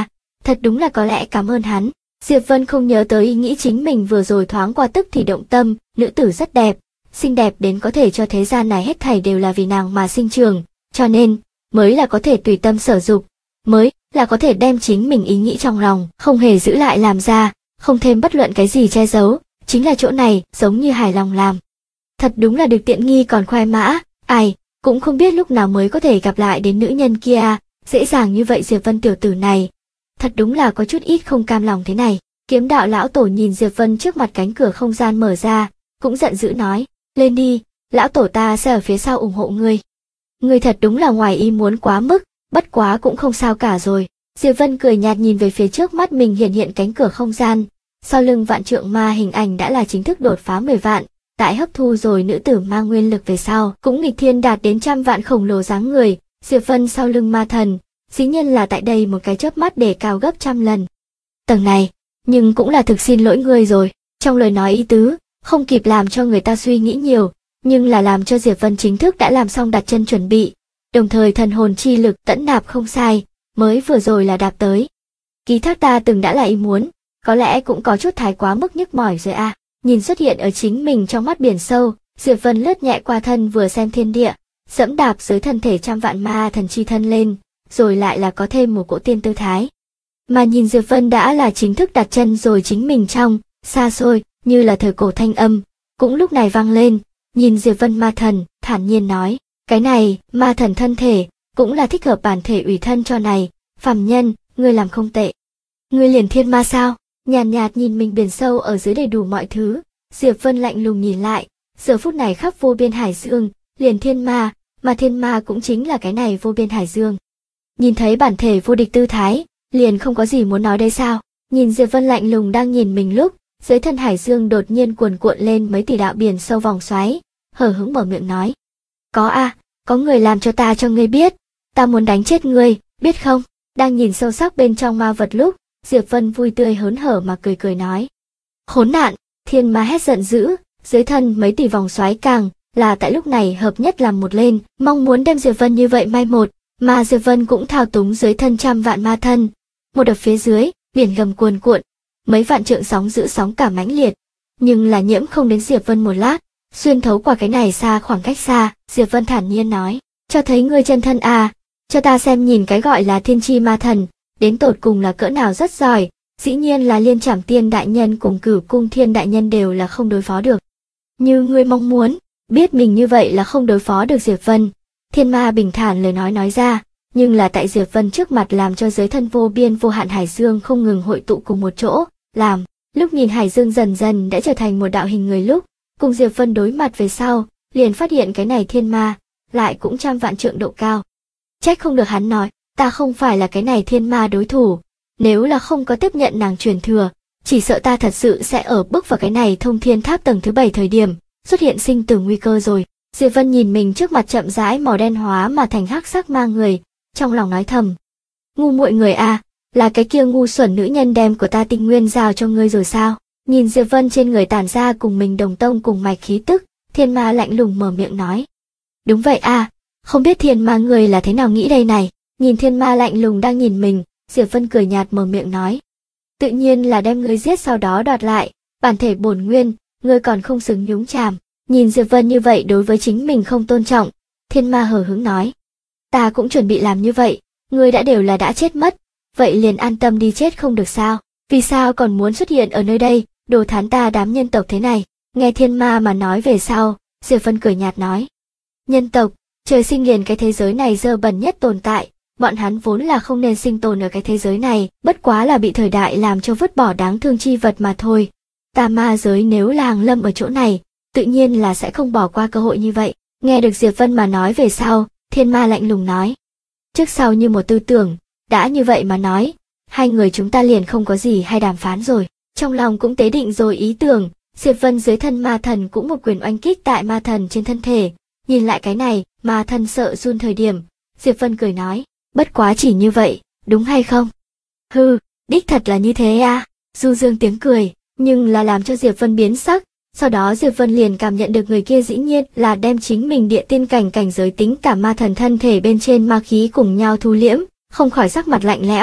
Thật đúng là có lẽ cảm ơn hắn. Diệp Vân không nhớ tới ý nghĩ chính mình vừa rồi thoáng qua tức thì động tâm, nữ tử rất đẹp, xinh đẹp đến có thể cho thế gian này hết thảy đều là vì nàng mà sinh trường, cho nên mới là có thể tùy tâm sở dục, mới là có thể đem chính mình ý nghĩ trong lòng, không hề giữ lại làm ra, không thêm bất luận cái gì che giấu, chính là chỗ này, giống như hài lòng làm. Thật đúng là được tiện nghi còn khoe mã, ai, cũng không biết lúc nào mới có thể gặp lại đến nữ nhân kia, dễ dàng như vậy Diệp Vân tiểu tử này. Thật đúng là có chút ít không cam lòng thế này. Kiếm đạo lão tổ nhìn Diệp Vân trước mặt cánh cửa không gian mở ra, cũng giận dữ nói, lên đi, lão tổ ta sẽ ở phía sau ủng hộ ngươi. Ngươi thật đúng là ngoài ý muốn quá mức, bất quá cũng không sao cả rồi. Diệp Vân cười nhạt nhìn về phía trước mắt mình hiện cánh cửa không gian, sau lưng vạn trượng ma hình ảnh đã là chính thức đột phá 10 vạn, tại hấp thu rồi nữ tử ma nguyên lực về sau, cũng nghịch thiên đạt đến 100 vạn khổng lồ dáng người, Diệp Vân sau lưng ma thần, dĩ nhiên là tại đây một cái chớp mắt để cao gấp 100 lần. Tầng này, nhưng cũng là thực xin lỗi ngươi rồi, trong lời nói ý tứ, không kịp làm cho người ta suy nghĩ nhiều, nhưng là làm cho Diệp Vân chính thức đã làm xong đặt chân chuẩn bị, đồng thời thần hồn chi lực tẫn nạp không sai, mới vừa rồi là đạp tới. Ký thác ta từng đã là ý muốn, có lẽ cũng có chút thái quá mức nhức mỏi rồi à. Nhìn xuất hiện ở chính mình trong mắt biển sâu, Diệp Vân lướt nhẹ qua thân vừa xem thiên địa, dẫm đạp dưới thân thể 100 vạn ma thần chi thân lên, rồi lại là có thêm một cỗ tiên tư thái. Mà nhìn Diệp Vân đã là chính thức đặt chân rồi chính mình trong, xa xôi, như là thời cổ thanh âm, cũng lúc này vang lên, nhìn Diệp Vân ma thần, thản nhiên nói, cái này, ma thần thân thể, cũng là thích hợp bản thể ủy thân cho này, phàm nhân, ngươi làm không tệ. Ngươi liền thiên ma sao? Nhàn nhạt nhìn mình biển sâu ở dưới đầy đủ mọi thứ, Diệp Vân lạnh lùng nhìn lại, giờ phút này khắp vô biên hải dương, liền thiên ma, mà thiên ma cũng chính là cái này vô biên hải dương. Nhìn thấy bản thể vô địch tư thái, liền không có gì muốn nói đây sao? Nhìn Diệp Vân lạnh lùng đang nhìn mình lúc, dưới thân hải dương đột nhiên cuồn cuộn lên mấy tỷ đạo biển sâu vòng xoáy, hờ hững mở miệng nói. Có a, có người làm cho ta cho ngươi biết, ta muốn đánh chết ngươi, biết không? Đang nhìn sâu sắc bên trong ma vật lúc, Diệp Vân vui tươi hớn hở mà cười cười nói. Khốn nạn, thiên ma hét giận dữ, dưới thân mấy tỷ vòng xoáy càng là tại lúc này hợp nhất làm một lên, mong muốn đem Diệp Vân như vậy mai một, mà Diệp Vân cũng thao túng dưới thân 100 vạn ma thân. Một đợt phía dưới, biển gầm cuồn cuộn, mấy vạn trượng sóng giữ sóng cả mãnh liệt, nhưng là nhiễm không đến Diệp Vân một lát, xuyên thấu qua cái này xa khoảng cách xa, Diệp Vân thản nhiên nói, cho thấy ngươi chân thân à, cho ta xem nhìn cái gọi là thiên chi ma thần, đến tột cùng là cỡ nào rất giỏi, dĩ nhiên là Liên Trảm Tiên đại nhân cùng Cửu Cung Thiên đại nhân đều là không đối phó được. Như ngươi mong muốn, biết mình như vậy là không đối phó được Diệp Vân. Thiên ma bình thản lời nói ra, nhưng là tại Diệp Vân trước mặt làm cho dưới thân vô biên vô hạn hải dương không ngừng hội tụ cùng một chỗ, làm, lúc nhìn hải dương dần dần đã trở thành một đạo hình người lúc, cùng Diệp Vân đối mặt về sau, liền phát hiện cái này thiên ma, lại cũng 100 vạn trượng độ cao. Trách không được hắn nói, ta không phải là cái này thiên ma đối thủ, nếu là không có tiếp nhận nàng truyền thừa, chỉ sợ ta thật sự sẽ ở bước vào cái này thông thiên tháp tầng thứ 7 thời điểm, xuất hiện sinh tử nguy cơ rồi. Diệp Vân nhìn mình trước mặt chậm rãi màu đen hóa mà thành hắc sắc ma người, trong lòng nói thầm. Ngu muội người à, là cái kia ngu xuẩn nữ nhân đem của ta tinh nguyên giao cho ngươi rồi sao? Nhìn Diệp Vân trên người tản ra cùng mình đồng tông cùng mạch khí tức, thiên ma lạnh lùng mở miệng nói. Đúng vậy à, không biết thiên ma người là thế nào nghĩ đây này? Nhìn thiên ma lạnh lùng đang nhìn mình, Diệp Vân cười nhạt mở miệng nói. Tự nhiên là đem ngươi giết sau đó đoạt lại, bản thể bổn nguyên, ngươi còn không xứng nhúng chàm. Nhìn Diệp Vân như vậy đối với chính mình không tôn trọng, thiên ma hờ hững nói. Ta cũng chuẩn bị làm như vậy, ngươi đã đều là đã chết mất, vậy liền an tâm đi chết không được sao, vì sao còn muốn xuất hiện ở nơi đây, đồ thán ta đám nhân tộc thế này. Nghe thiên ma mà nói về sau, Diệp Vân cười nhạt nói. Nhân tộc, trời sinh liền cái thế giới này dơ bẩn nhất tồn tại, bọn hắn vốn là không nên sinh tồn ở cái thế giới này, bất quá là bị thời đại làm cho vứt bỏ đáng thương chi vật mà thôi. Ta ma giới nếu là hàng lâm ở chỗ này, tự nhiên là sẽ không bỏ qua cơ hội như vậy. Nghe được Diệp Vân mà nói về sau, thiên ma lạnh lùng nói. Trước sau như một tư tưởng, đã như vậy mà nói, hai người chúng ta liền không có gì hay đàm phán rồi. Trong lòng cũng tế định rồi ý tưởng, Diệp Vân dưới thân ma thần cũng một quyền oanh kích tại ma thần trên thân thể. Nhìn lại cái này, ma thần sợ run thời điểm, Diệp Vân cười nói, bất quá chỉ như vậy, đúng hay không? Hừ, đích thật là như thế à, du dương tiếng cười, nhưng là làm cho Diệp Vân biến sắc. Sau đó Diệp Vân liền cảm nhận được người kia dĩ nhiên là đem chính mình địa tiên cảnh giới tính cả ma thần thân thể bên trên ma khí cùng nhau thu liễm, không khỏi sắc mặt lạnh lẽo,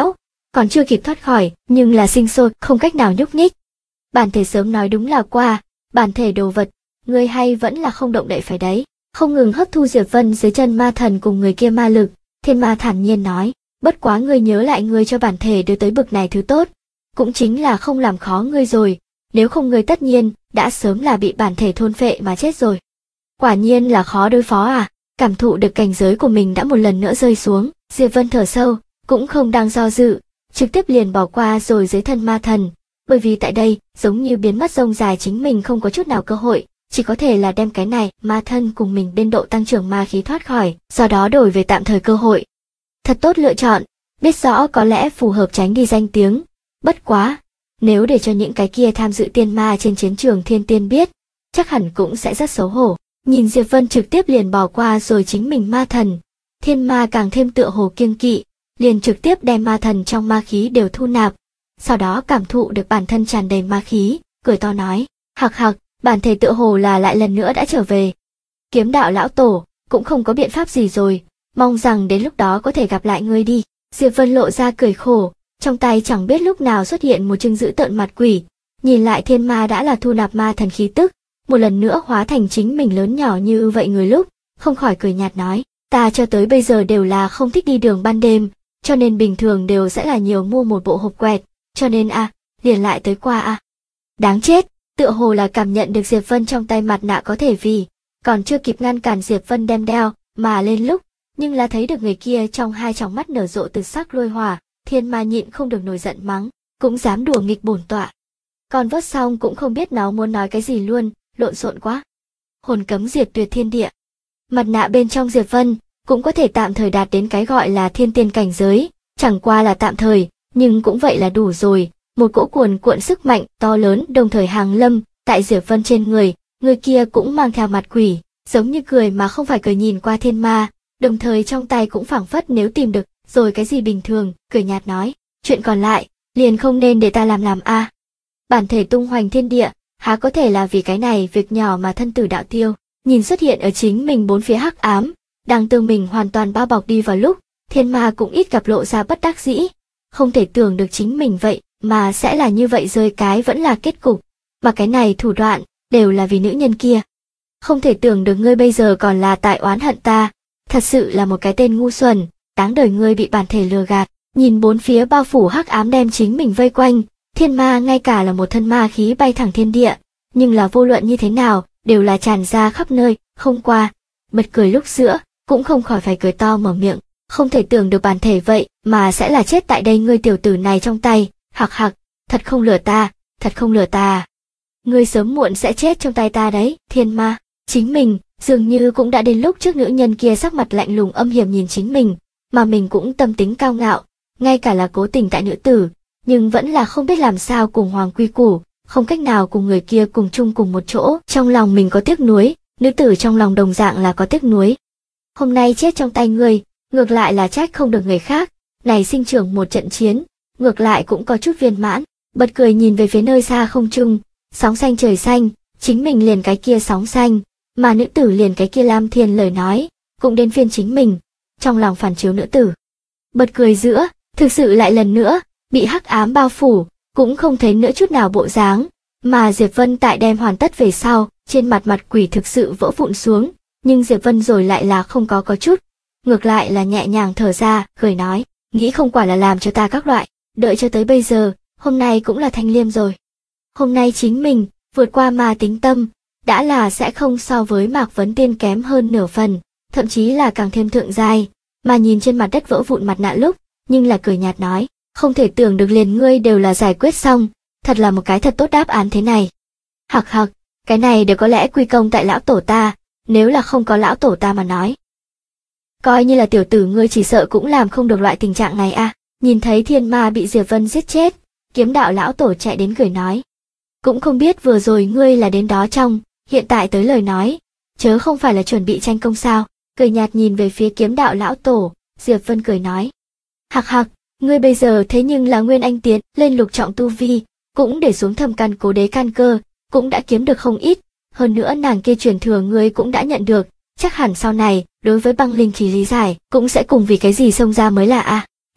còn chưa kịp thoát khỏi, nhưng là sinh sôi, không cách nào nhúc nhích. Bản thể sớm nói đúng là qua, bản thể đồ vật, ngươi hay vẫn là không động đậy phải đấy. Không ngừng hấp thu Diệp Vân dưới chân ma thần cùng người kia ma lực, thiên ma thản nhiên nói, bất quá ngươi nhớ lại ngươi cho bản thể đưa tới bực này thứ tốt, cũng chính là không làm khó ngươi rồi, nếu không ngươi tất nhiên đã sớm là bị bản thể thôn phệ mà chết rồi. Quả nhiên là khó đối phó à, cảm thụ được cảnh giới của mình đã một lần nữa rơi xuống, Diệp Vân thở sâu, cũng không đang do dự, trực tiếp liền bỏ qua rồi dưới thân ma thần, bởi vì tại đây, giống như biến mất rông dài chính mình không có chút nào cơ hội, chỉ có thể là đem cái này ma thân cùng mình bên độ tăng trưởng ma khí thoát khỏi, do đó đổi về tạm thời cơ hội. Thật tốt lựa chọn, biết rõ có lẽ phù hợp tránh đi danh tiếng, bất quá, nếu để cho những cái kia tham dự tiên ma trên chiến trường thiên tiên biết, chắc hẳn cũng sẽ rất xấu hổ. Nhìn Diệp Vân trực tiếp liền bỏ qua rồi chính mình ma thần, thiên ma càng thêm tựa hồ kiêng kỵ, liền trực tiếp đem ma thần trong ma khí đều thu nạp, sau đó cảm thụ được bản thân tràn đầy ma khí, cười to nói, hặc hặc, bản thể tựa hồ là lại lần nữa đã trở về. Kiếm đạo lão tổ, cũng không có biện pháp gì rồi, mong rằng đến lúc đó có thể gặp lại ngươi đi. Diệp Vân lộ ra cười khổ, trong tay chẳng biết lúc nào xuất hiện một trưng dữ tợn mặt quỷ, nhìn lại thiên ma đã là thu nạp ma thần khí tức, một lần nữa hóa thành chính mình lớn nhỏ như vậy người lúc, không khỏi cười nhạt nói, ta cho tới bây giờ đều là không thích đi đường ban đêm, cho nên bình thường đều sẽ là nhiều mua một bộ hộp quẹt, cho nên liền lại tới qua Đáng chết, tựa hồ là cảm nhận được Diệp Vân trong tay mặt nạ có thể vì, còn chưa kịp ngăn cản Diệp Vân đem đeo, mà lên lúc, nhưng là thấy được người kia trong hai tròng mắt nở rộ từ sắc lôi hỏa, thiên ma nhịn không được nổi giận mắng, cũng dám đùa nghịch bổn tọa. Còn vớt xong cũng không biết nó muốn nói cái gì luôn, lộn xộn quá. Hồn cấm diệt tuyệt thiên địa. Mặt nạ bên trong Diệp Vân cũng có thể tạm thời đạt đến cái gọi là thiên tiên cảnh giới, chẳng qua là tạm thời, nhưng cũng vậy là đủ rồi. Một cỗ cuồn cuộn sức mạnh to lớn đồng thời hàng lâm tại Diệp Vân trên người kia cũng mang theo mặt quỷ, giống như cười mà không phải cười nhìn qua thiên ma, đồng thời trong tay cũng phảng phất nếu tìm được rồi cái gì bình thường, cười nhạt nói, chuyện còn lại liền không nên để ta làm Bản thể tung hoành thiên địa, há có thể là vì cái này việc nhỏ mà thân tử đạo tiêu. Nhìn xuất hiện ở chính mình bốn phía hắc ám, đang tương mình hoàn toàn bao bọc đi vào lúc, thiên ma cũng ít gặp lộ ra bất đắc dĩ, không thể tưởng được chính mình vậy mà sẽ là như vậy, rơi cái vẫn là kết cục, mà cái này thủ đoạn đều là vì nữ nhân kia. Không thể tưởng được ngươi bây giờ còn là tại oán hận ta, thật sự là một cái tên ngu xuẩn, đáng đời ngươi bị bản thể lừa gạt. Nhìn bốn phía bao phủ hắc ám đem chính mình vây quanh, thiên ma ngay cả là một thân ma khí bay thẳng thiên địa, nhưng là vô luận như thế nào đều là tràn ra khắp nơi, không qua, bật cười lúc giữa, cũng không khỏi phải cười to mở miệng, không thể tưởng được bản thể vậy mà sẽ là chết tại đây ngươi tiểu tử này trong tay, hặc hặc, thật không lừa ta, thật không lừa ta. Ngươi sớm muộn sẽ chết trong tay ta đấy, thiên ma. Chính mình, dường như cũng đã đến lúc trước nữ nhân kia sắc mặt lạnh lùng âm hiểm nhìn chính mình, mà mình cũng tâm tính cao ngạo, ngay cả là cố tình tại nữ tử, nhưng vẫn là không biết làm sao cùng hoàng quy củ, không cách nào cùng người kia cùng chung cùng một chỗ. Trong lòng mình có tiếc nuối, nữ tử trong lòng đồng dạng là có tiếc nuối. Hôm nay chết trong tay ngươi, ngược lại là trách không được người khác, này sinh trưởng một trận chiến, ngược lại cũng có chút viên mãn, bật cười nhìn về phía nơi xa không trung, sóng xanh trời xanh, chính mình liền cái kia sóng xanh, mà nữ tử liền cái kia lam thiên lời nói, cũng đến phiên chính mình, trong lòng phản chiếu nữ tử. Bật cười giữa, thực sự lại lần nữa, bị hắc ám bao phủ, cũng không thấy nữa chút nào bộ dáng, mà Diệp Vân tại đem hoàn tất về sau, trên mặt quỷ thực sự vỡ vụn xuống, nhưng Diệp Vân rồi lại là không có chút, ngược lại là nhẹ nhàng thở ra, cười nói, nghĩ không quả là làm cho ta các loại, đợi cho tới bây giờ, hôm nay cũng là thanh liêm rồi. Hôm nay chính mình, vượt qua ma tính tâm, đã là sẽ không so với Mạc Vấn Tiên kém hơn nửa phần, thậm chí là càng thêm thượng giai, mà nhìn trên mặt đất vỡ vụn mặt nạ lúc, nhưng là cười nhạt nói, không thể tưởng được liền ngươi đều là giải quyết xong, thật là một cái thật tốt đáp án thế này. Hặc hặc, cái này đều có lẽ quy công tại lão tổ ta, nếu là không có lão tổ ta mà nói. Coi như là tiểu tử ngươi chỉ sợ cũng làm không được loại tình trạng này Nhìn thấy thiên ma bị Diệp Vân giết chết, kiếm đạo lão tổ chạy đến cười nói. Cũng không biết vừa rồi ngươi là đến đó trong, hiện tại tới lời nói, chớ không phải là chuẩn bị tranh công sao, cười nhạt nhìn về phía kiếm đạo lão tổ, Diệp Vân cười nói. Hặc hặc, ngươi bây giờ thế nhưng là nguyên anh tiến lên lục trọng tu vi, cũng để xuống thâm căn cố đế căn cơ, cũng đã kiếm được không ít, hơn nữa nàng kia truyền thừa ngươi cũng đã nhận được, chắc hẳn sau này, đối với băng linh khí lý giải, cũng sẽ cùng vì cái gì xông ra mới là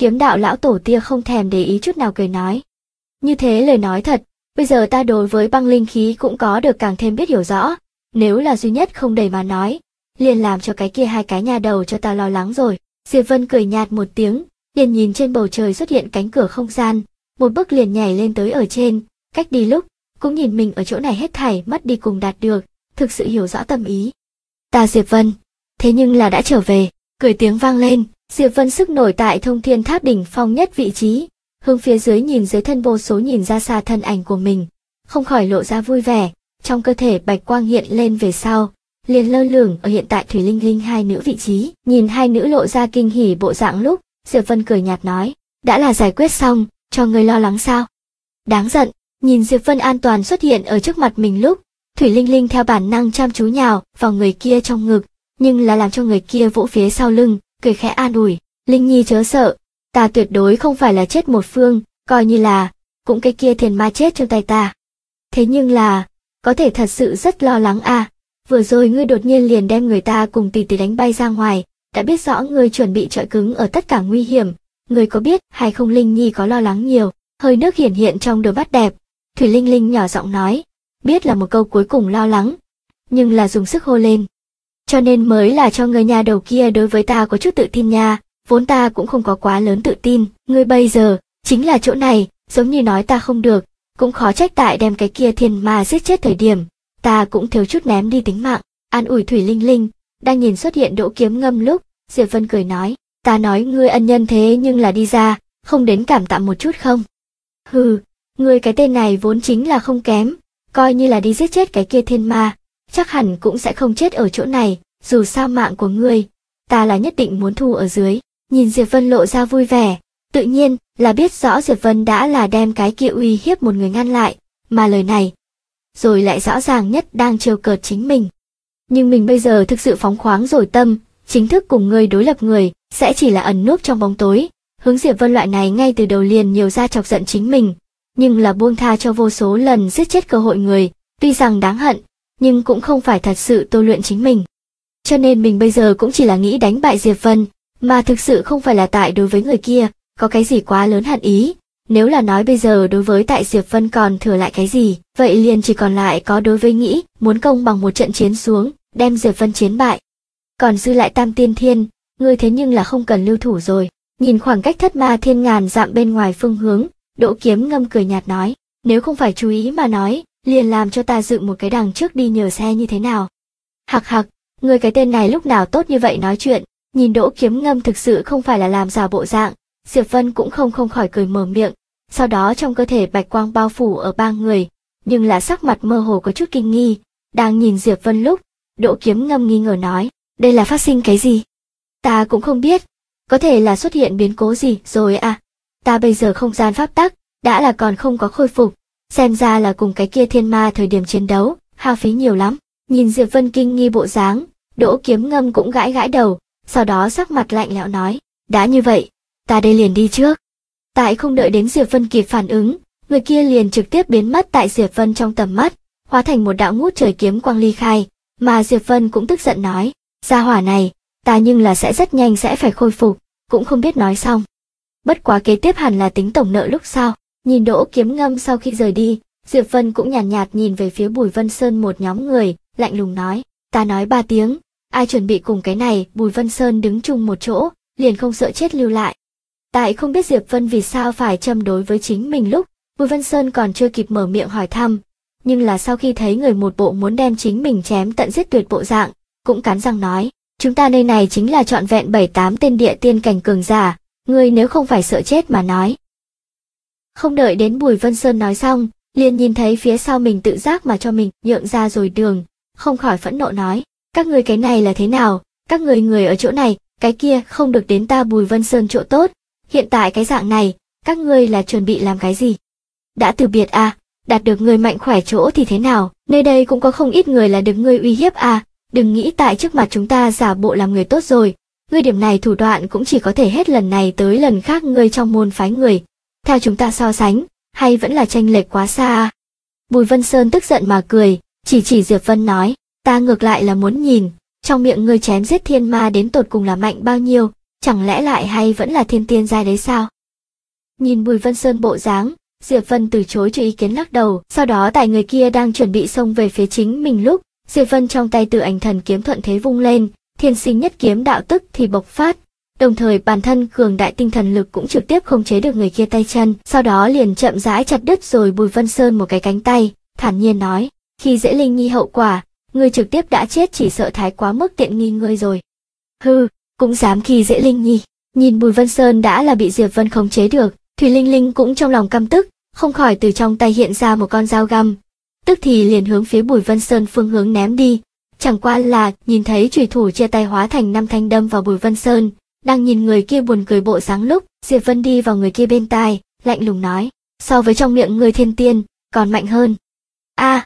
Kiếm đạo lão tổ tia không thèm để ý chút nào cười nói. Như thế lời nói thật, bây giờ ta đối với băng linh khí cũng có được càng thêm biết hiểu rõ, nếu là duy nhất không đầy mà nói, liền làm cho cái kia hai cái nhà đầu cho ta lo lắng rồi. Diệp Vân cười nhạt một tiếng, liền nhìn trên bầu trời xuất hiện cánh cửa không gian, một bước liền nhảy lên tới ở trên, cách đi lúc, cũng nhìn mình ở chỗ này hết thảy mất đi cùng đạt được, thực sự hiểu rõ tâm ý. Ta Diệp Vân, thế nhưng là đã trở về, cười tiếng vang lên, Diệp Vân sức nổi tại Thông Thiên Tháp đỉnh phong nhất vị trí, hướng phía dưới nhìn dưới thân vô số nhìn ra xa thân ảnh của mình, không khỏi lộ ra vui vẻ, trong cơ thể bạch quang hiện lên về sau, liền lơ lửng ở hiện tại Thủy Linh Linh hai nữ vị trí, nhìn hai nữ lộ ra kinh hỉ bộ dạng lúc, Diệp Vân cười nhạt nói, đã là giải quyết xong, cho ngươi lo lắng sao? Đáng giận, nhìn Diệp Vân an toàn xuất hiện ở trước mặt mình lúc, Thủy Linh Linh theo bản năng chăm chú nhào vào người kia trong ngực, nhưng là làm cho người kia vỗ phía sau lưng, cười khẽ an ủi, Linh Nhi chớ sợ, ta tuyệt đối không phải là chết một phương, coi như là, cũng cái kia thiền ma chết trong tay ta. Thế nhưng là, có thể thật sự rất lo lắng à, vừa rồi ngươi đột nhiên liền đem người ta cùng tỷ tỷ đánh bay ra ngoài, đã biết rõ ngươi chuẩn bị trọi cứng ở tất cả nguy hiểm, ngươi có biết hay không? Linh Nhi có lo lắng nhiều, hơi nước hiển hiện trong đôi mắt đẹp, Thủy Linh Linh nhỏ giọng nói, biết là một câu cuối cùng lo lắng, nhưng là dùng sức hô lên. Cho nên mới là cho người nhà đầu kia đối với ta có chút tự tin nha, vốn ta cũng không có quá lớn tự tin, ngươi bây giờ, chính là chỗ này, giống như nói ta không được, cũng khó trách tại đem cái kia thiên ma giết chết thời điểm, ta cũng thiếu chút ném đi tính mạng, an ủi Thủy Linh Linh, đang nhìn xuất hiện Đỗ Kiếm Ngâm lúc, Diệp Vân cười nói, ta nói ngươi ân nhân thế nhưng là đi ra, không đến cảm tạ một chút không? Hừ, ngươi cái tên này vốn chính là không kém, coi như là đi giết chết cái kia thiên ma, chắc hẳn cũng sẽ không chết ở chỗ này, dù sao mạng của ngươi, ta là nhất định muốn thu ở dưới. Nhìn Diệp Vân lộ ra vui vẻ, tự nhiên là biết rõ Diệp Vân đã là đem cái kia uy hiếp một người ngăn lại, mà lời này, rồi lại rõ ràng nhất đang trêu cợt chính mình. Nhưng mình bây giờ thực sự phóng khoáng rồi tâm, chính thức cùng ngươi đối lập người, sẽ chỉ là ẩn núp trong bóng tối, hướng Diệp Vân loại này ngay từ đầu liền nhiều ra chọc giận chính mình, nhưng là buông tha cho vô số lần giết chết cơ hội người, tuy rằng đáng hận, nhưng cũng không phải thật sự tôi luyện chính mình. Cho nên mình bây giờ cũng chỉ là nghĩ đánh bại Diệp Vân, mà thực sự không phải là tại đối với người kia, có cái gì quá lớn hận ý. Nếu là nói bây giờ đối với tại Diệp Vân còn thừa lại cái gì, vậy liền chỉ còn lại có đối với nghĩ, muốn công bằng một trận chiến xuống, đem Diệp Vân chiến bại. Còn dư lại Tam Tiên Thiên, ngươi thế nhưng là không cần lưu thủ rồi. Nhìn khoảng cách Thất Ma Thiên ngàn dặm bên ngoài phương hướng, Đỗ Kiếm Ngâm cười nhạt nói, nếu không phải chú ý mà nói, liền làm cho ta dựng một cái đằng trước đi nhờ xe như thế nào. Hặc hặc, ngươi cái tên này lúc nào tốt như vậy nói chuyện, nhìn Đỗ Kiếm Ngâm thực sự không phải là làm giả bộ dạng, Diệp Vân cũng không khỏi cười mở miệng, sau đó trong cơ thể bạch quang bao phủ ở ba người, nhưng là sắc mặt mơ hồ có chút kinh nghi, đang nhìn Diệp Vân lúc, Đỗ Kiếm Ngâm nghi ngờ nói, đây là phát sinh cái gì? Ta cũng không biết, có thể là xuất hiện biến cố gì rồi à, ta bây giờ không gian pháp tắc, đã là còn không có khôi phục, xem ra là cùng cái kia thiên ma thời điểm chiến đấu, hao phí nhiều lắm. Nhìn Diệp Vân kinh nghi bộ dáng, Đỗ Kiếm Ngâm cũng gãi gãi đầu, sau đó sắc mặt lạnh lẽo nói, đã như vậy, ta đây liền đi trước. Tại không đợi đến Diệp Vân kịp phản ứng, người kia liền trực tiếp biến mất tại Diệp Vân trong tầm mắt, hóa thành một đạo ngút trời kiếm quang ly khai, mà Diệp Vân cũng tức giận nói, gia hỏa này, ta nhưng là sẽ rất nhanh sẽ phải khôi phục, cũng không biết nói xong. Bất quá kế tiếp hẳn là tính tổng nợ lúc sau. Nhìn Đỗ Kiếm Ngâm sau khi rời đi, Diệp Vân cũng nhàn nhạt nhìn về phía Bùi Vân Sơn một nhóm người, lạnh lùng nói, ta nói 3 tiếng, ai chuẩn bị cùng cái này. Bùi Vân Sơn đứng chung một chỗ, liền không sợ chết lưu lại. Tại không biết Diệp Vân vì sao phải châm đối với chính mình lúc, Bùi Vân Sơn còn chưa kịp mở miệng hỏi thăm, nhưng là sau khi thấy người một bộ muốn đem chính mình chém tận giết tuyệt bộ dạng, cũng cắn răng nói, chúng ta nơi này chính là trọn vẹn 7-8 tên địa tiên cảnh cường giả, ngươi nếu không phải sợ chết mà nói. Không đợi đến Bùi Vân Sơn nói xong, liền nhìn thấy phía sau mình tự giác mà cho mình nhượng ra rồi đường, không khỏi phẫn nộ nói, các người cái này là thế nào, các người ở chỗ này, cái kia không được đến ta Bùi Vân Sơn chỗ tốt, hiện tại cái dạng này, các ngươi là chuẩn bị làm cái gì? Đã từ biệt à, đạt được người mạnh khỏe chỗ thì thế nào, nơi đây cũng có không ít người là được ngươi uy hiếp à, đừng nghĩ tại trước mặt chúng ta giả bộ làm người tốt rồi, ngươi điểm này thủ đoạn cũng chỉ có thể hết lần này tới lần khác ngươi trong môn phái người. Theo chúng ta so sánh, hay vẫn là chênh lệch quá xa à? Bùi Vân Sơn tức giận mà cười, chỉ Diệp Vân nói, ta ngược lại là muốn nhìn, trong miệng ngươi chém giết thiên ma đến tột cùng là mạnh bao nhiêu, chẳng lẽ lại hay vẫn là thiên tiên giai đấy sao? Nhìn Bùi Vân Sơn bộ dáng, Diệp Vân từ chối cho ý kiến lắc đầu, sau đó tại người kia đang chuẩn bị xông về phía chính mình lúc, Diệp Vân trong tay Tử Ảnh Thần kiếm thuận thế vung lên, thiên sinh nhất kiếm đạo tức thì bộc phát, đồng thời bản thân cường đại tinh thần lực cũng trực tiếp khống chế được người kia tay chân, sau đó liền chậm rãi chặt đứt rồi Bùi Vân Sơn một cái cánh tay, thản nhiên nói, khi dễ Linh Nhi hậu quả, ngươi trực tiếp đã chết chỉ sợ thái quá mức tiện nghi ngươi rồi. Hừ, cũng dám khi dễ Linh Nhi. Nhìn Bùi Vân Sơn đã là bị Diệp Vân khống chế được, Thủy Linh Linh cũng trong lòng căm tức, không khỏi từ trong tay hiện ra một con dao găm, tức thì liền hướng phía Bùi Vân Sơn phương hướng ném đi. Chẳng qua là nhìn thấy chùy thủ chia tay hóa thành 5 thanh đâm vào Bùi Vân Sơn, đang nhìn người kia buồn cười bộ dáng lúc, Diệp Vân đi vào người kia bên tai, lạnh lùng nói, so với trong miệng người thiên tiên, còn mạnh hơn. A!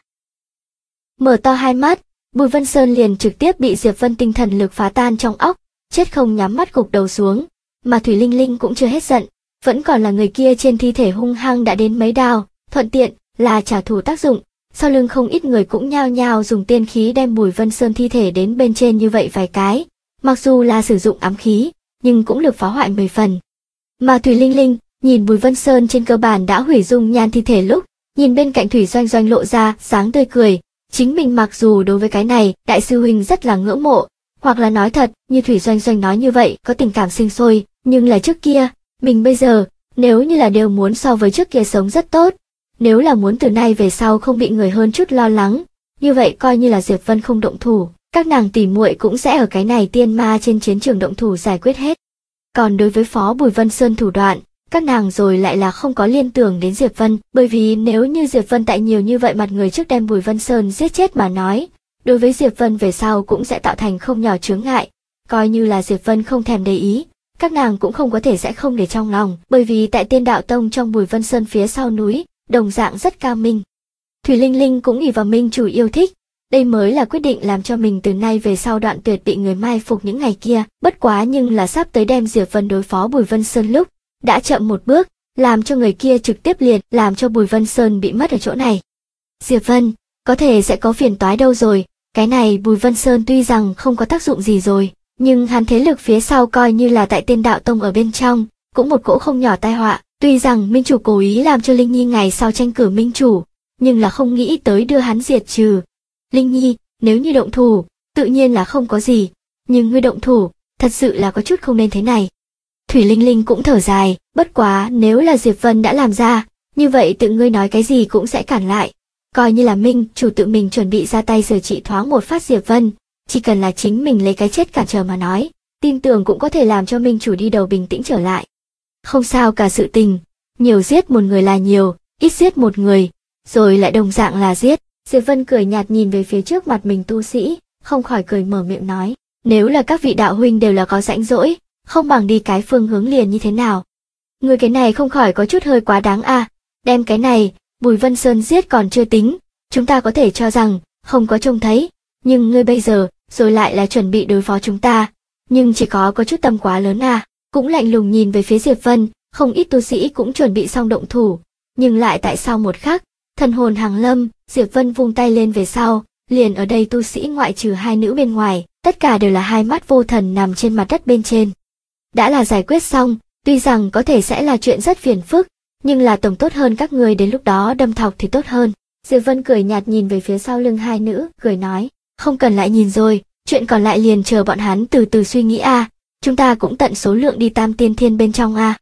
Mở to hai mắt, Bùi Vân Sơn liền trực tiếp bị Diệp Vân tinh thần lực phá tan trong óc, chết không nhắm mắt gục đầu xuống, mà Thủy Linh Linh cũng chưa hết giận, vẫn còn là người kia trên thi thể hung hăng đã đến mấy đao, thuận tiện là trả thù tác dụng, sau lưng không ít người cũng nhao nhao dùng tiên khí đem Bùi Vân Sơn thi thể đến bên trên như vậy vài cái, mặc dù là sử dụng ám khí, nhưng cũng lực phá hoại 10 phần. Mà Thủy Linh Linh, nhìn Bùi Vân Sơn trên cơ bản đã hủy dung nhan thi thể lúc, nhìn bên cạnh Thủy Doanh Doanh lộ ra sáng tươi cười, chính mình mặc dù đối với cái này, đại sư huynh rất là ngưỡng mộ, hoặc là nói thật, như Thủy Doanh Doanh nói như vậy, có tình cảm sinh sôi, nhưng là trước kia, mình bây giờ, nếu như là đều muốn so với trước kia sống rất tốt, nếu là muốn từ nay về sau không bị người hơn chút lo lắng, như vậy coi như là Diệp Vân không động thủ, các nàng tỉ muội cũng sẽ ở cái này tiên ma trên chiến trường động thủ giải quyết hết. Còn đối với phó Bùi Vân Sơn thủ đoạn, các nàng rồi lại là không có liên tưởng đến Diệp Vân, bởi vì nếu như Diệp Vân tại nhiều như vậy mặt người trước đem Bùi Vân Sơn giết chết mà nói, đối với Diệp Vân về sau cũng sẽ tạo thành không nhỏ chướng ngại, coi như là Diệp Vân không thèm để ý, các nàng cũng không có thể sẽ không để trong lòng, bởi vì tại Tiên Đạo Tông trong Bùi Vân Sơn phía sau núi, đồng dạng rất cao minh. Thủy Linh Linh cũng ỷ vào minh chủ yêu thích, đây mới là quyết định làm cho mình từ nay về sau đoạn tuyệt bị người mai phục những ngày kia, bất quá nhưng là sắp tới đem Diệp Vân đối phó Bùi Vân Sơn lúc, đã chậm một bước, làm cho người kia trực tiếp liền làm cho Bùi Vân Sơn bị mất ở chỗ này. Diệp Vân, có thể sẽ có phiền toái đâu rồi, cái này Bùi Vân Sơn tuy rằng không có tác dụng gì rồi, nhưng hắn thế lực phía sau coi như là tại Tiên Đạo Tông ở bên trong, cũng một cỗ không nhỏ tai họa, tuy rằng minh chủ cố ý làm cho Linh Nhi ngày sau tranh cử minh chủ, nhưng là không nghĩ tới đưa hắn diệt trừ. Linh Nhi, nếu như động thủ, tự nhiên là không có gì, nhưng ngươi động thủ, thật sự là có chút không nên thế này. Thủy Linh Linh cũng thở dài, bất quá nếu là Diệp Vân đã làm ra, như vậy tự ngươi nói cái gì cũng sẽ cản lại. Coi như là minh chủ tự mình chuẩn bị ra tay xử trị thoáng một phát Diệp Vân, chỉ cần là chính mình lấy cái chết cản trở mà nói, tin tưởng cũng có thể làm cho minh chủ đi đầu bình tĩnh trở lại. Không sao cả sự tình, nhiều giết một người là nhiều, ít giết một người, rồi lại đồng dạng là giết. Diệp Vân cười nhạt nhìn về phía trước mặt mình tu sĩ, không khỏi cười mở miệng nói, nếu là các vị đạo huynh đều là có rãnh rỗi, không bằng đi cái phương hướng liền như thế nào. Người cái này không khỏi có chút hơi quá đáng à, đem cái này, Bùi Vân Sơn giết còn chưa tính, chúng ta có thể cho rằng, không có trông thấy, nhưng ngươi bây giờ, rồi lại là chuẩn bị đối phó chúng ta, nhưng chỉ có chút tâm quá lớn à, cũng lạnh lùng nhìn về phía Diệp Vân, không ít tu sĩ cũng chuẩn bị xong động thủ, nhưng lại tại sau một khắc, thần hồn hàng lâm, Diệp Vân vung tay lên về sau, liền ở đây tu sĩ ngoại trừ hai nữ bên ngoài, tất cả đều là hai mắt vô thần nằm trên mặt đất bên trên. Đã là giải quyết xong, tuy rằng có thể sẽ là chuyện rất phiền phức, nhưng là tổng tốt hơn các người đến lúc đó đâm thọc thì tốt hơn. Diệp Vân cười nhạt nhìn về phía sau lưng hai nữ, cười nói, không cần lại nhìn rồi, chuyện còn lại liền chờ bọn hắn từ từ suy nghĩ à, chúng ta cũng tận số lượng đi Tam Tiên Thiên bên trong à.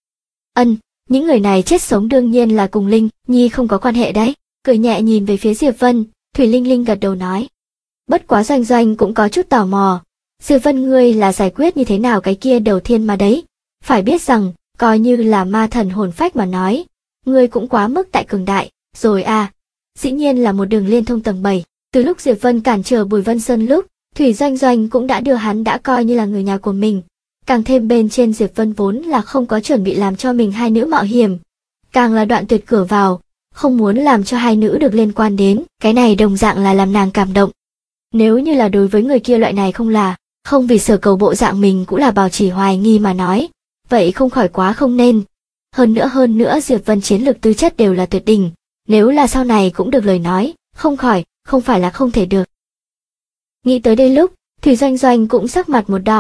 Những người này chết sống đương nhiên là cùng Linh Nhi không có quan hệ đấy. Cười nhẹ nhìn về phía Diệp Vân, Thủy Linh Linh gật đầu nói. Bất quá Doanh Doanh cũng có chút tò mò. Diệp Vân ngươi là giải quyết như thế nào cái kia đầu thiên mà đấy? Phải biết rằng, coi như là ma thần hồn phách mà nói, ngươi cũng quá mức tại cường đại, rồi à. Dĩ nhiên là một đường liên thông tầng 7. Từ lúc Diệp Vân cản trở Bùi Vân Sơn lúc, Thủy Doanh Doanh cũng đã đưa hắn đã coi như là người nhà của mình. Càng thêm bên trên Diệp Vân vốn là không có chuẩn bị làm cho mình hai nữ mạo hiểm. Càng là đoạn tuyệt cửa vào, không muốn làm cho hai nữ được liên quan đến, cái này đồng dạng là làm nàng cảm động. Nếu như là đối với người kia loại này không vì sở cầu bộ dạng mình cũng là bảo trì hoài nghi mà nói, vậy không khỏi quá không nên. Hơn nữa Diệp Vân chiến lược tư chất đều là tuyệt đỉnh, nếu là sau này cũng được lời nói, không phải là không thể được. Nghĩ tới đây lúc, Thủy Doanh Doanh cũng sắc mặt một đỏ,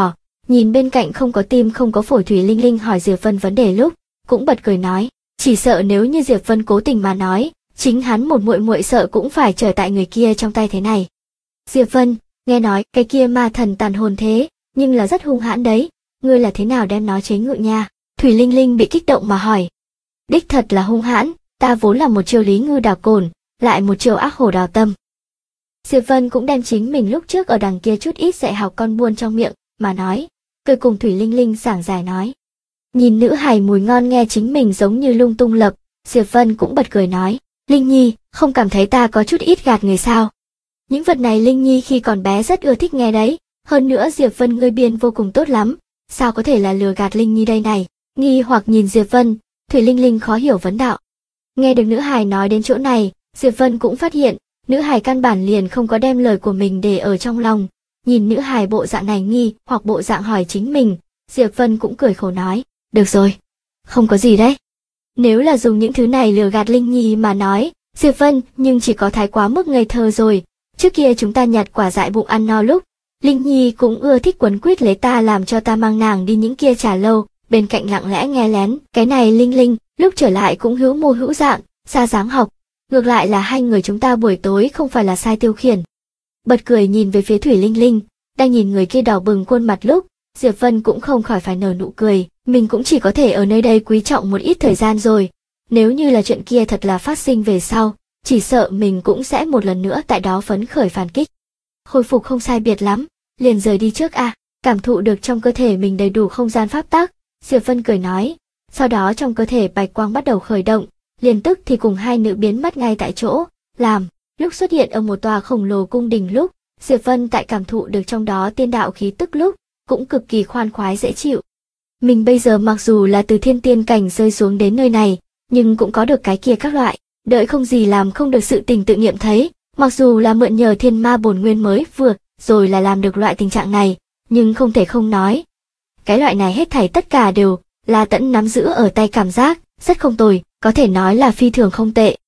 Nhìn bên cạnh không có tim không có phổi Thủy Linh Linh hỏi Diệp Vân vấn đề lúc, cũng bật cười nói, chỉ sợ nếu như Diệp Vân cố tình mà nói, chính hắn một muội muội sợ cũng phải trở tại người kia trong tay thế này. Diệp Vân, nghe nói cái kia ma thần tàn hồn thế, nhưng là rất hung hãn đấy, ngươi là thế nào đem nó chế ngự nha? Thủy Linh Linh bị kích động mà hỏi. Đích thật là hung hãn, ta vốn là một chiêu lý ngư đào cồn, lại một chiêu ác hổ đào tâm. Diệp Vân cũng đem chính mình lúc trước ở đằng kia chút ít dạy học con buôn trong miệng, mà nói, cười cùng Thủy Linh Linh giảng giải nói. Nhìn nữ hài mùi ngon nghe chính mình giống như lung tung lập, Diệp Vân cũng bật cười nói, Linh Nhi, không cảm thấy ta có chút ít gạt người sao? Những vật này Linh Nhi khi còn bé rất ưa thích nghe đấy, hơn nữa Diệp Vân ngươi biên vô cùng tốt lắm, sao có thể là lừa gạt Linh Nhi đây này? Nghi hoặc nhìn Diệp Vân, Thủy Linh Linh khó hiểu vấn đạo. Nghe được nữ hài nói đến chỗ này, Diệp Vân cũng phát hiện, nữ hài căn bản liền không có đem lời của mình để ở trong lòng. Nhìn nữ hài bộ dạng này nghi hoặc bộ dạng hỏi chính mình, Diệp Vân cũng cười khổ nói, được rồi, không có gì đấy. Nếu là dùng những thứ này lừa gạt Linh Nhi mà nói, Diệp Vân nhưng chỉ có thái quá mức ngây thơ rồi. Trước kia chúng ta nhặt quả dại bụng ăn no lúc, Linh Nhi cũng ưa thích quấn quýt lấy ta làm cho ta mang nàng đi những kia trà lâu, bên cạnh lặng lẽ nghe lén. Cái này Linh Linh, lúc trở lại cũng hữu mô hữu dạng, ra dáng học. Ngược lại là hai người chúng ta buổi tối không phải là sai tiêu khiển. Bật cười nhìn về phía Thủy Linh Linh, đang nhìn người kia đỏ bừng khuôn mặt lúc, Diệp Vân cũng không khỏi phải nở nụ cười, mình cũng chỉ có thể ở nơi đây quý trọng một ít thời gian rồi. Nếu như là chuyện kia thật là phát sinh về sau, chỉ sợ mình cũng sẽ một lần nữa tại đó phấn khởi phản kích. Khôi phục không sai biệt lắm, liền rời đi trước a. Cảm thụ được trong cơ thể mình đầy đủ không gian pháp tắc, Diệp Vân cười nói, sau đó trong cơ thể bạch quang bắt đầu khởi động, liền tức thì cùng hai nữ biến mất ngay tại chỗ, làm, lúc xuất hiện ở một tòa khổng lồ cung đình lúc, Diệp Vân tại cảm thụ được trong đó tiên đạo khí tức lúc, cũng cực kỳ khoan khoái dễ chịu. Mình bây giờ mặc dù là từ thiên tiên cảnh rơi xuống đến nơi này, nhưng cũng có được cái kia các loại, đợi không gì làm không được sự tình tự nghiệm thấy, mặc dù là mượn nhờ thiên ma bổn nguyên mới vừa, rồi là làm được loại tình trạng này, nhưng không thể không nói. Cái loại này hết thảy tất cả đều là tẫn nắm giữ ở tay cảm giác, rất không tồi, có thể nói là phi thường không tệ.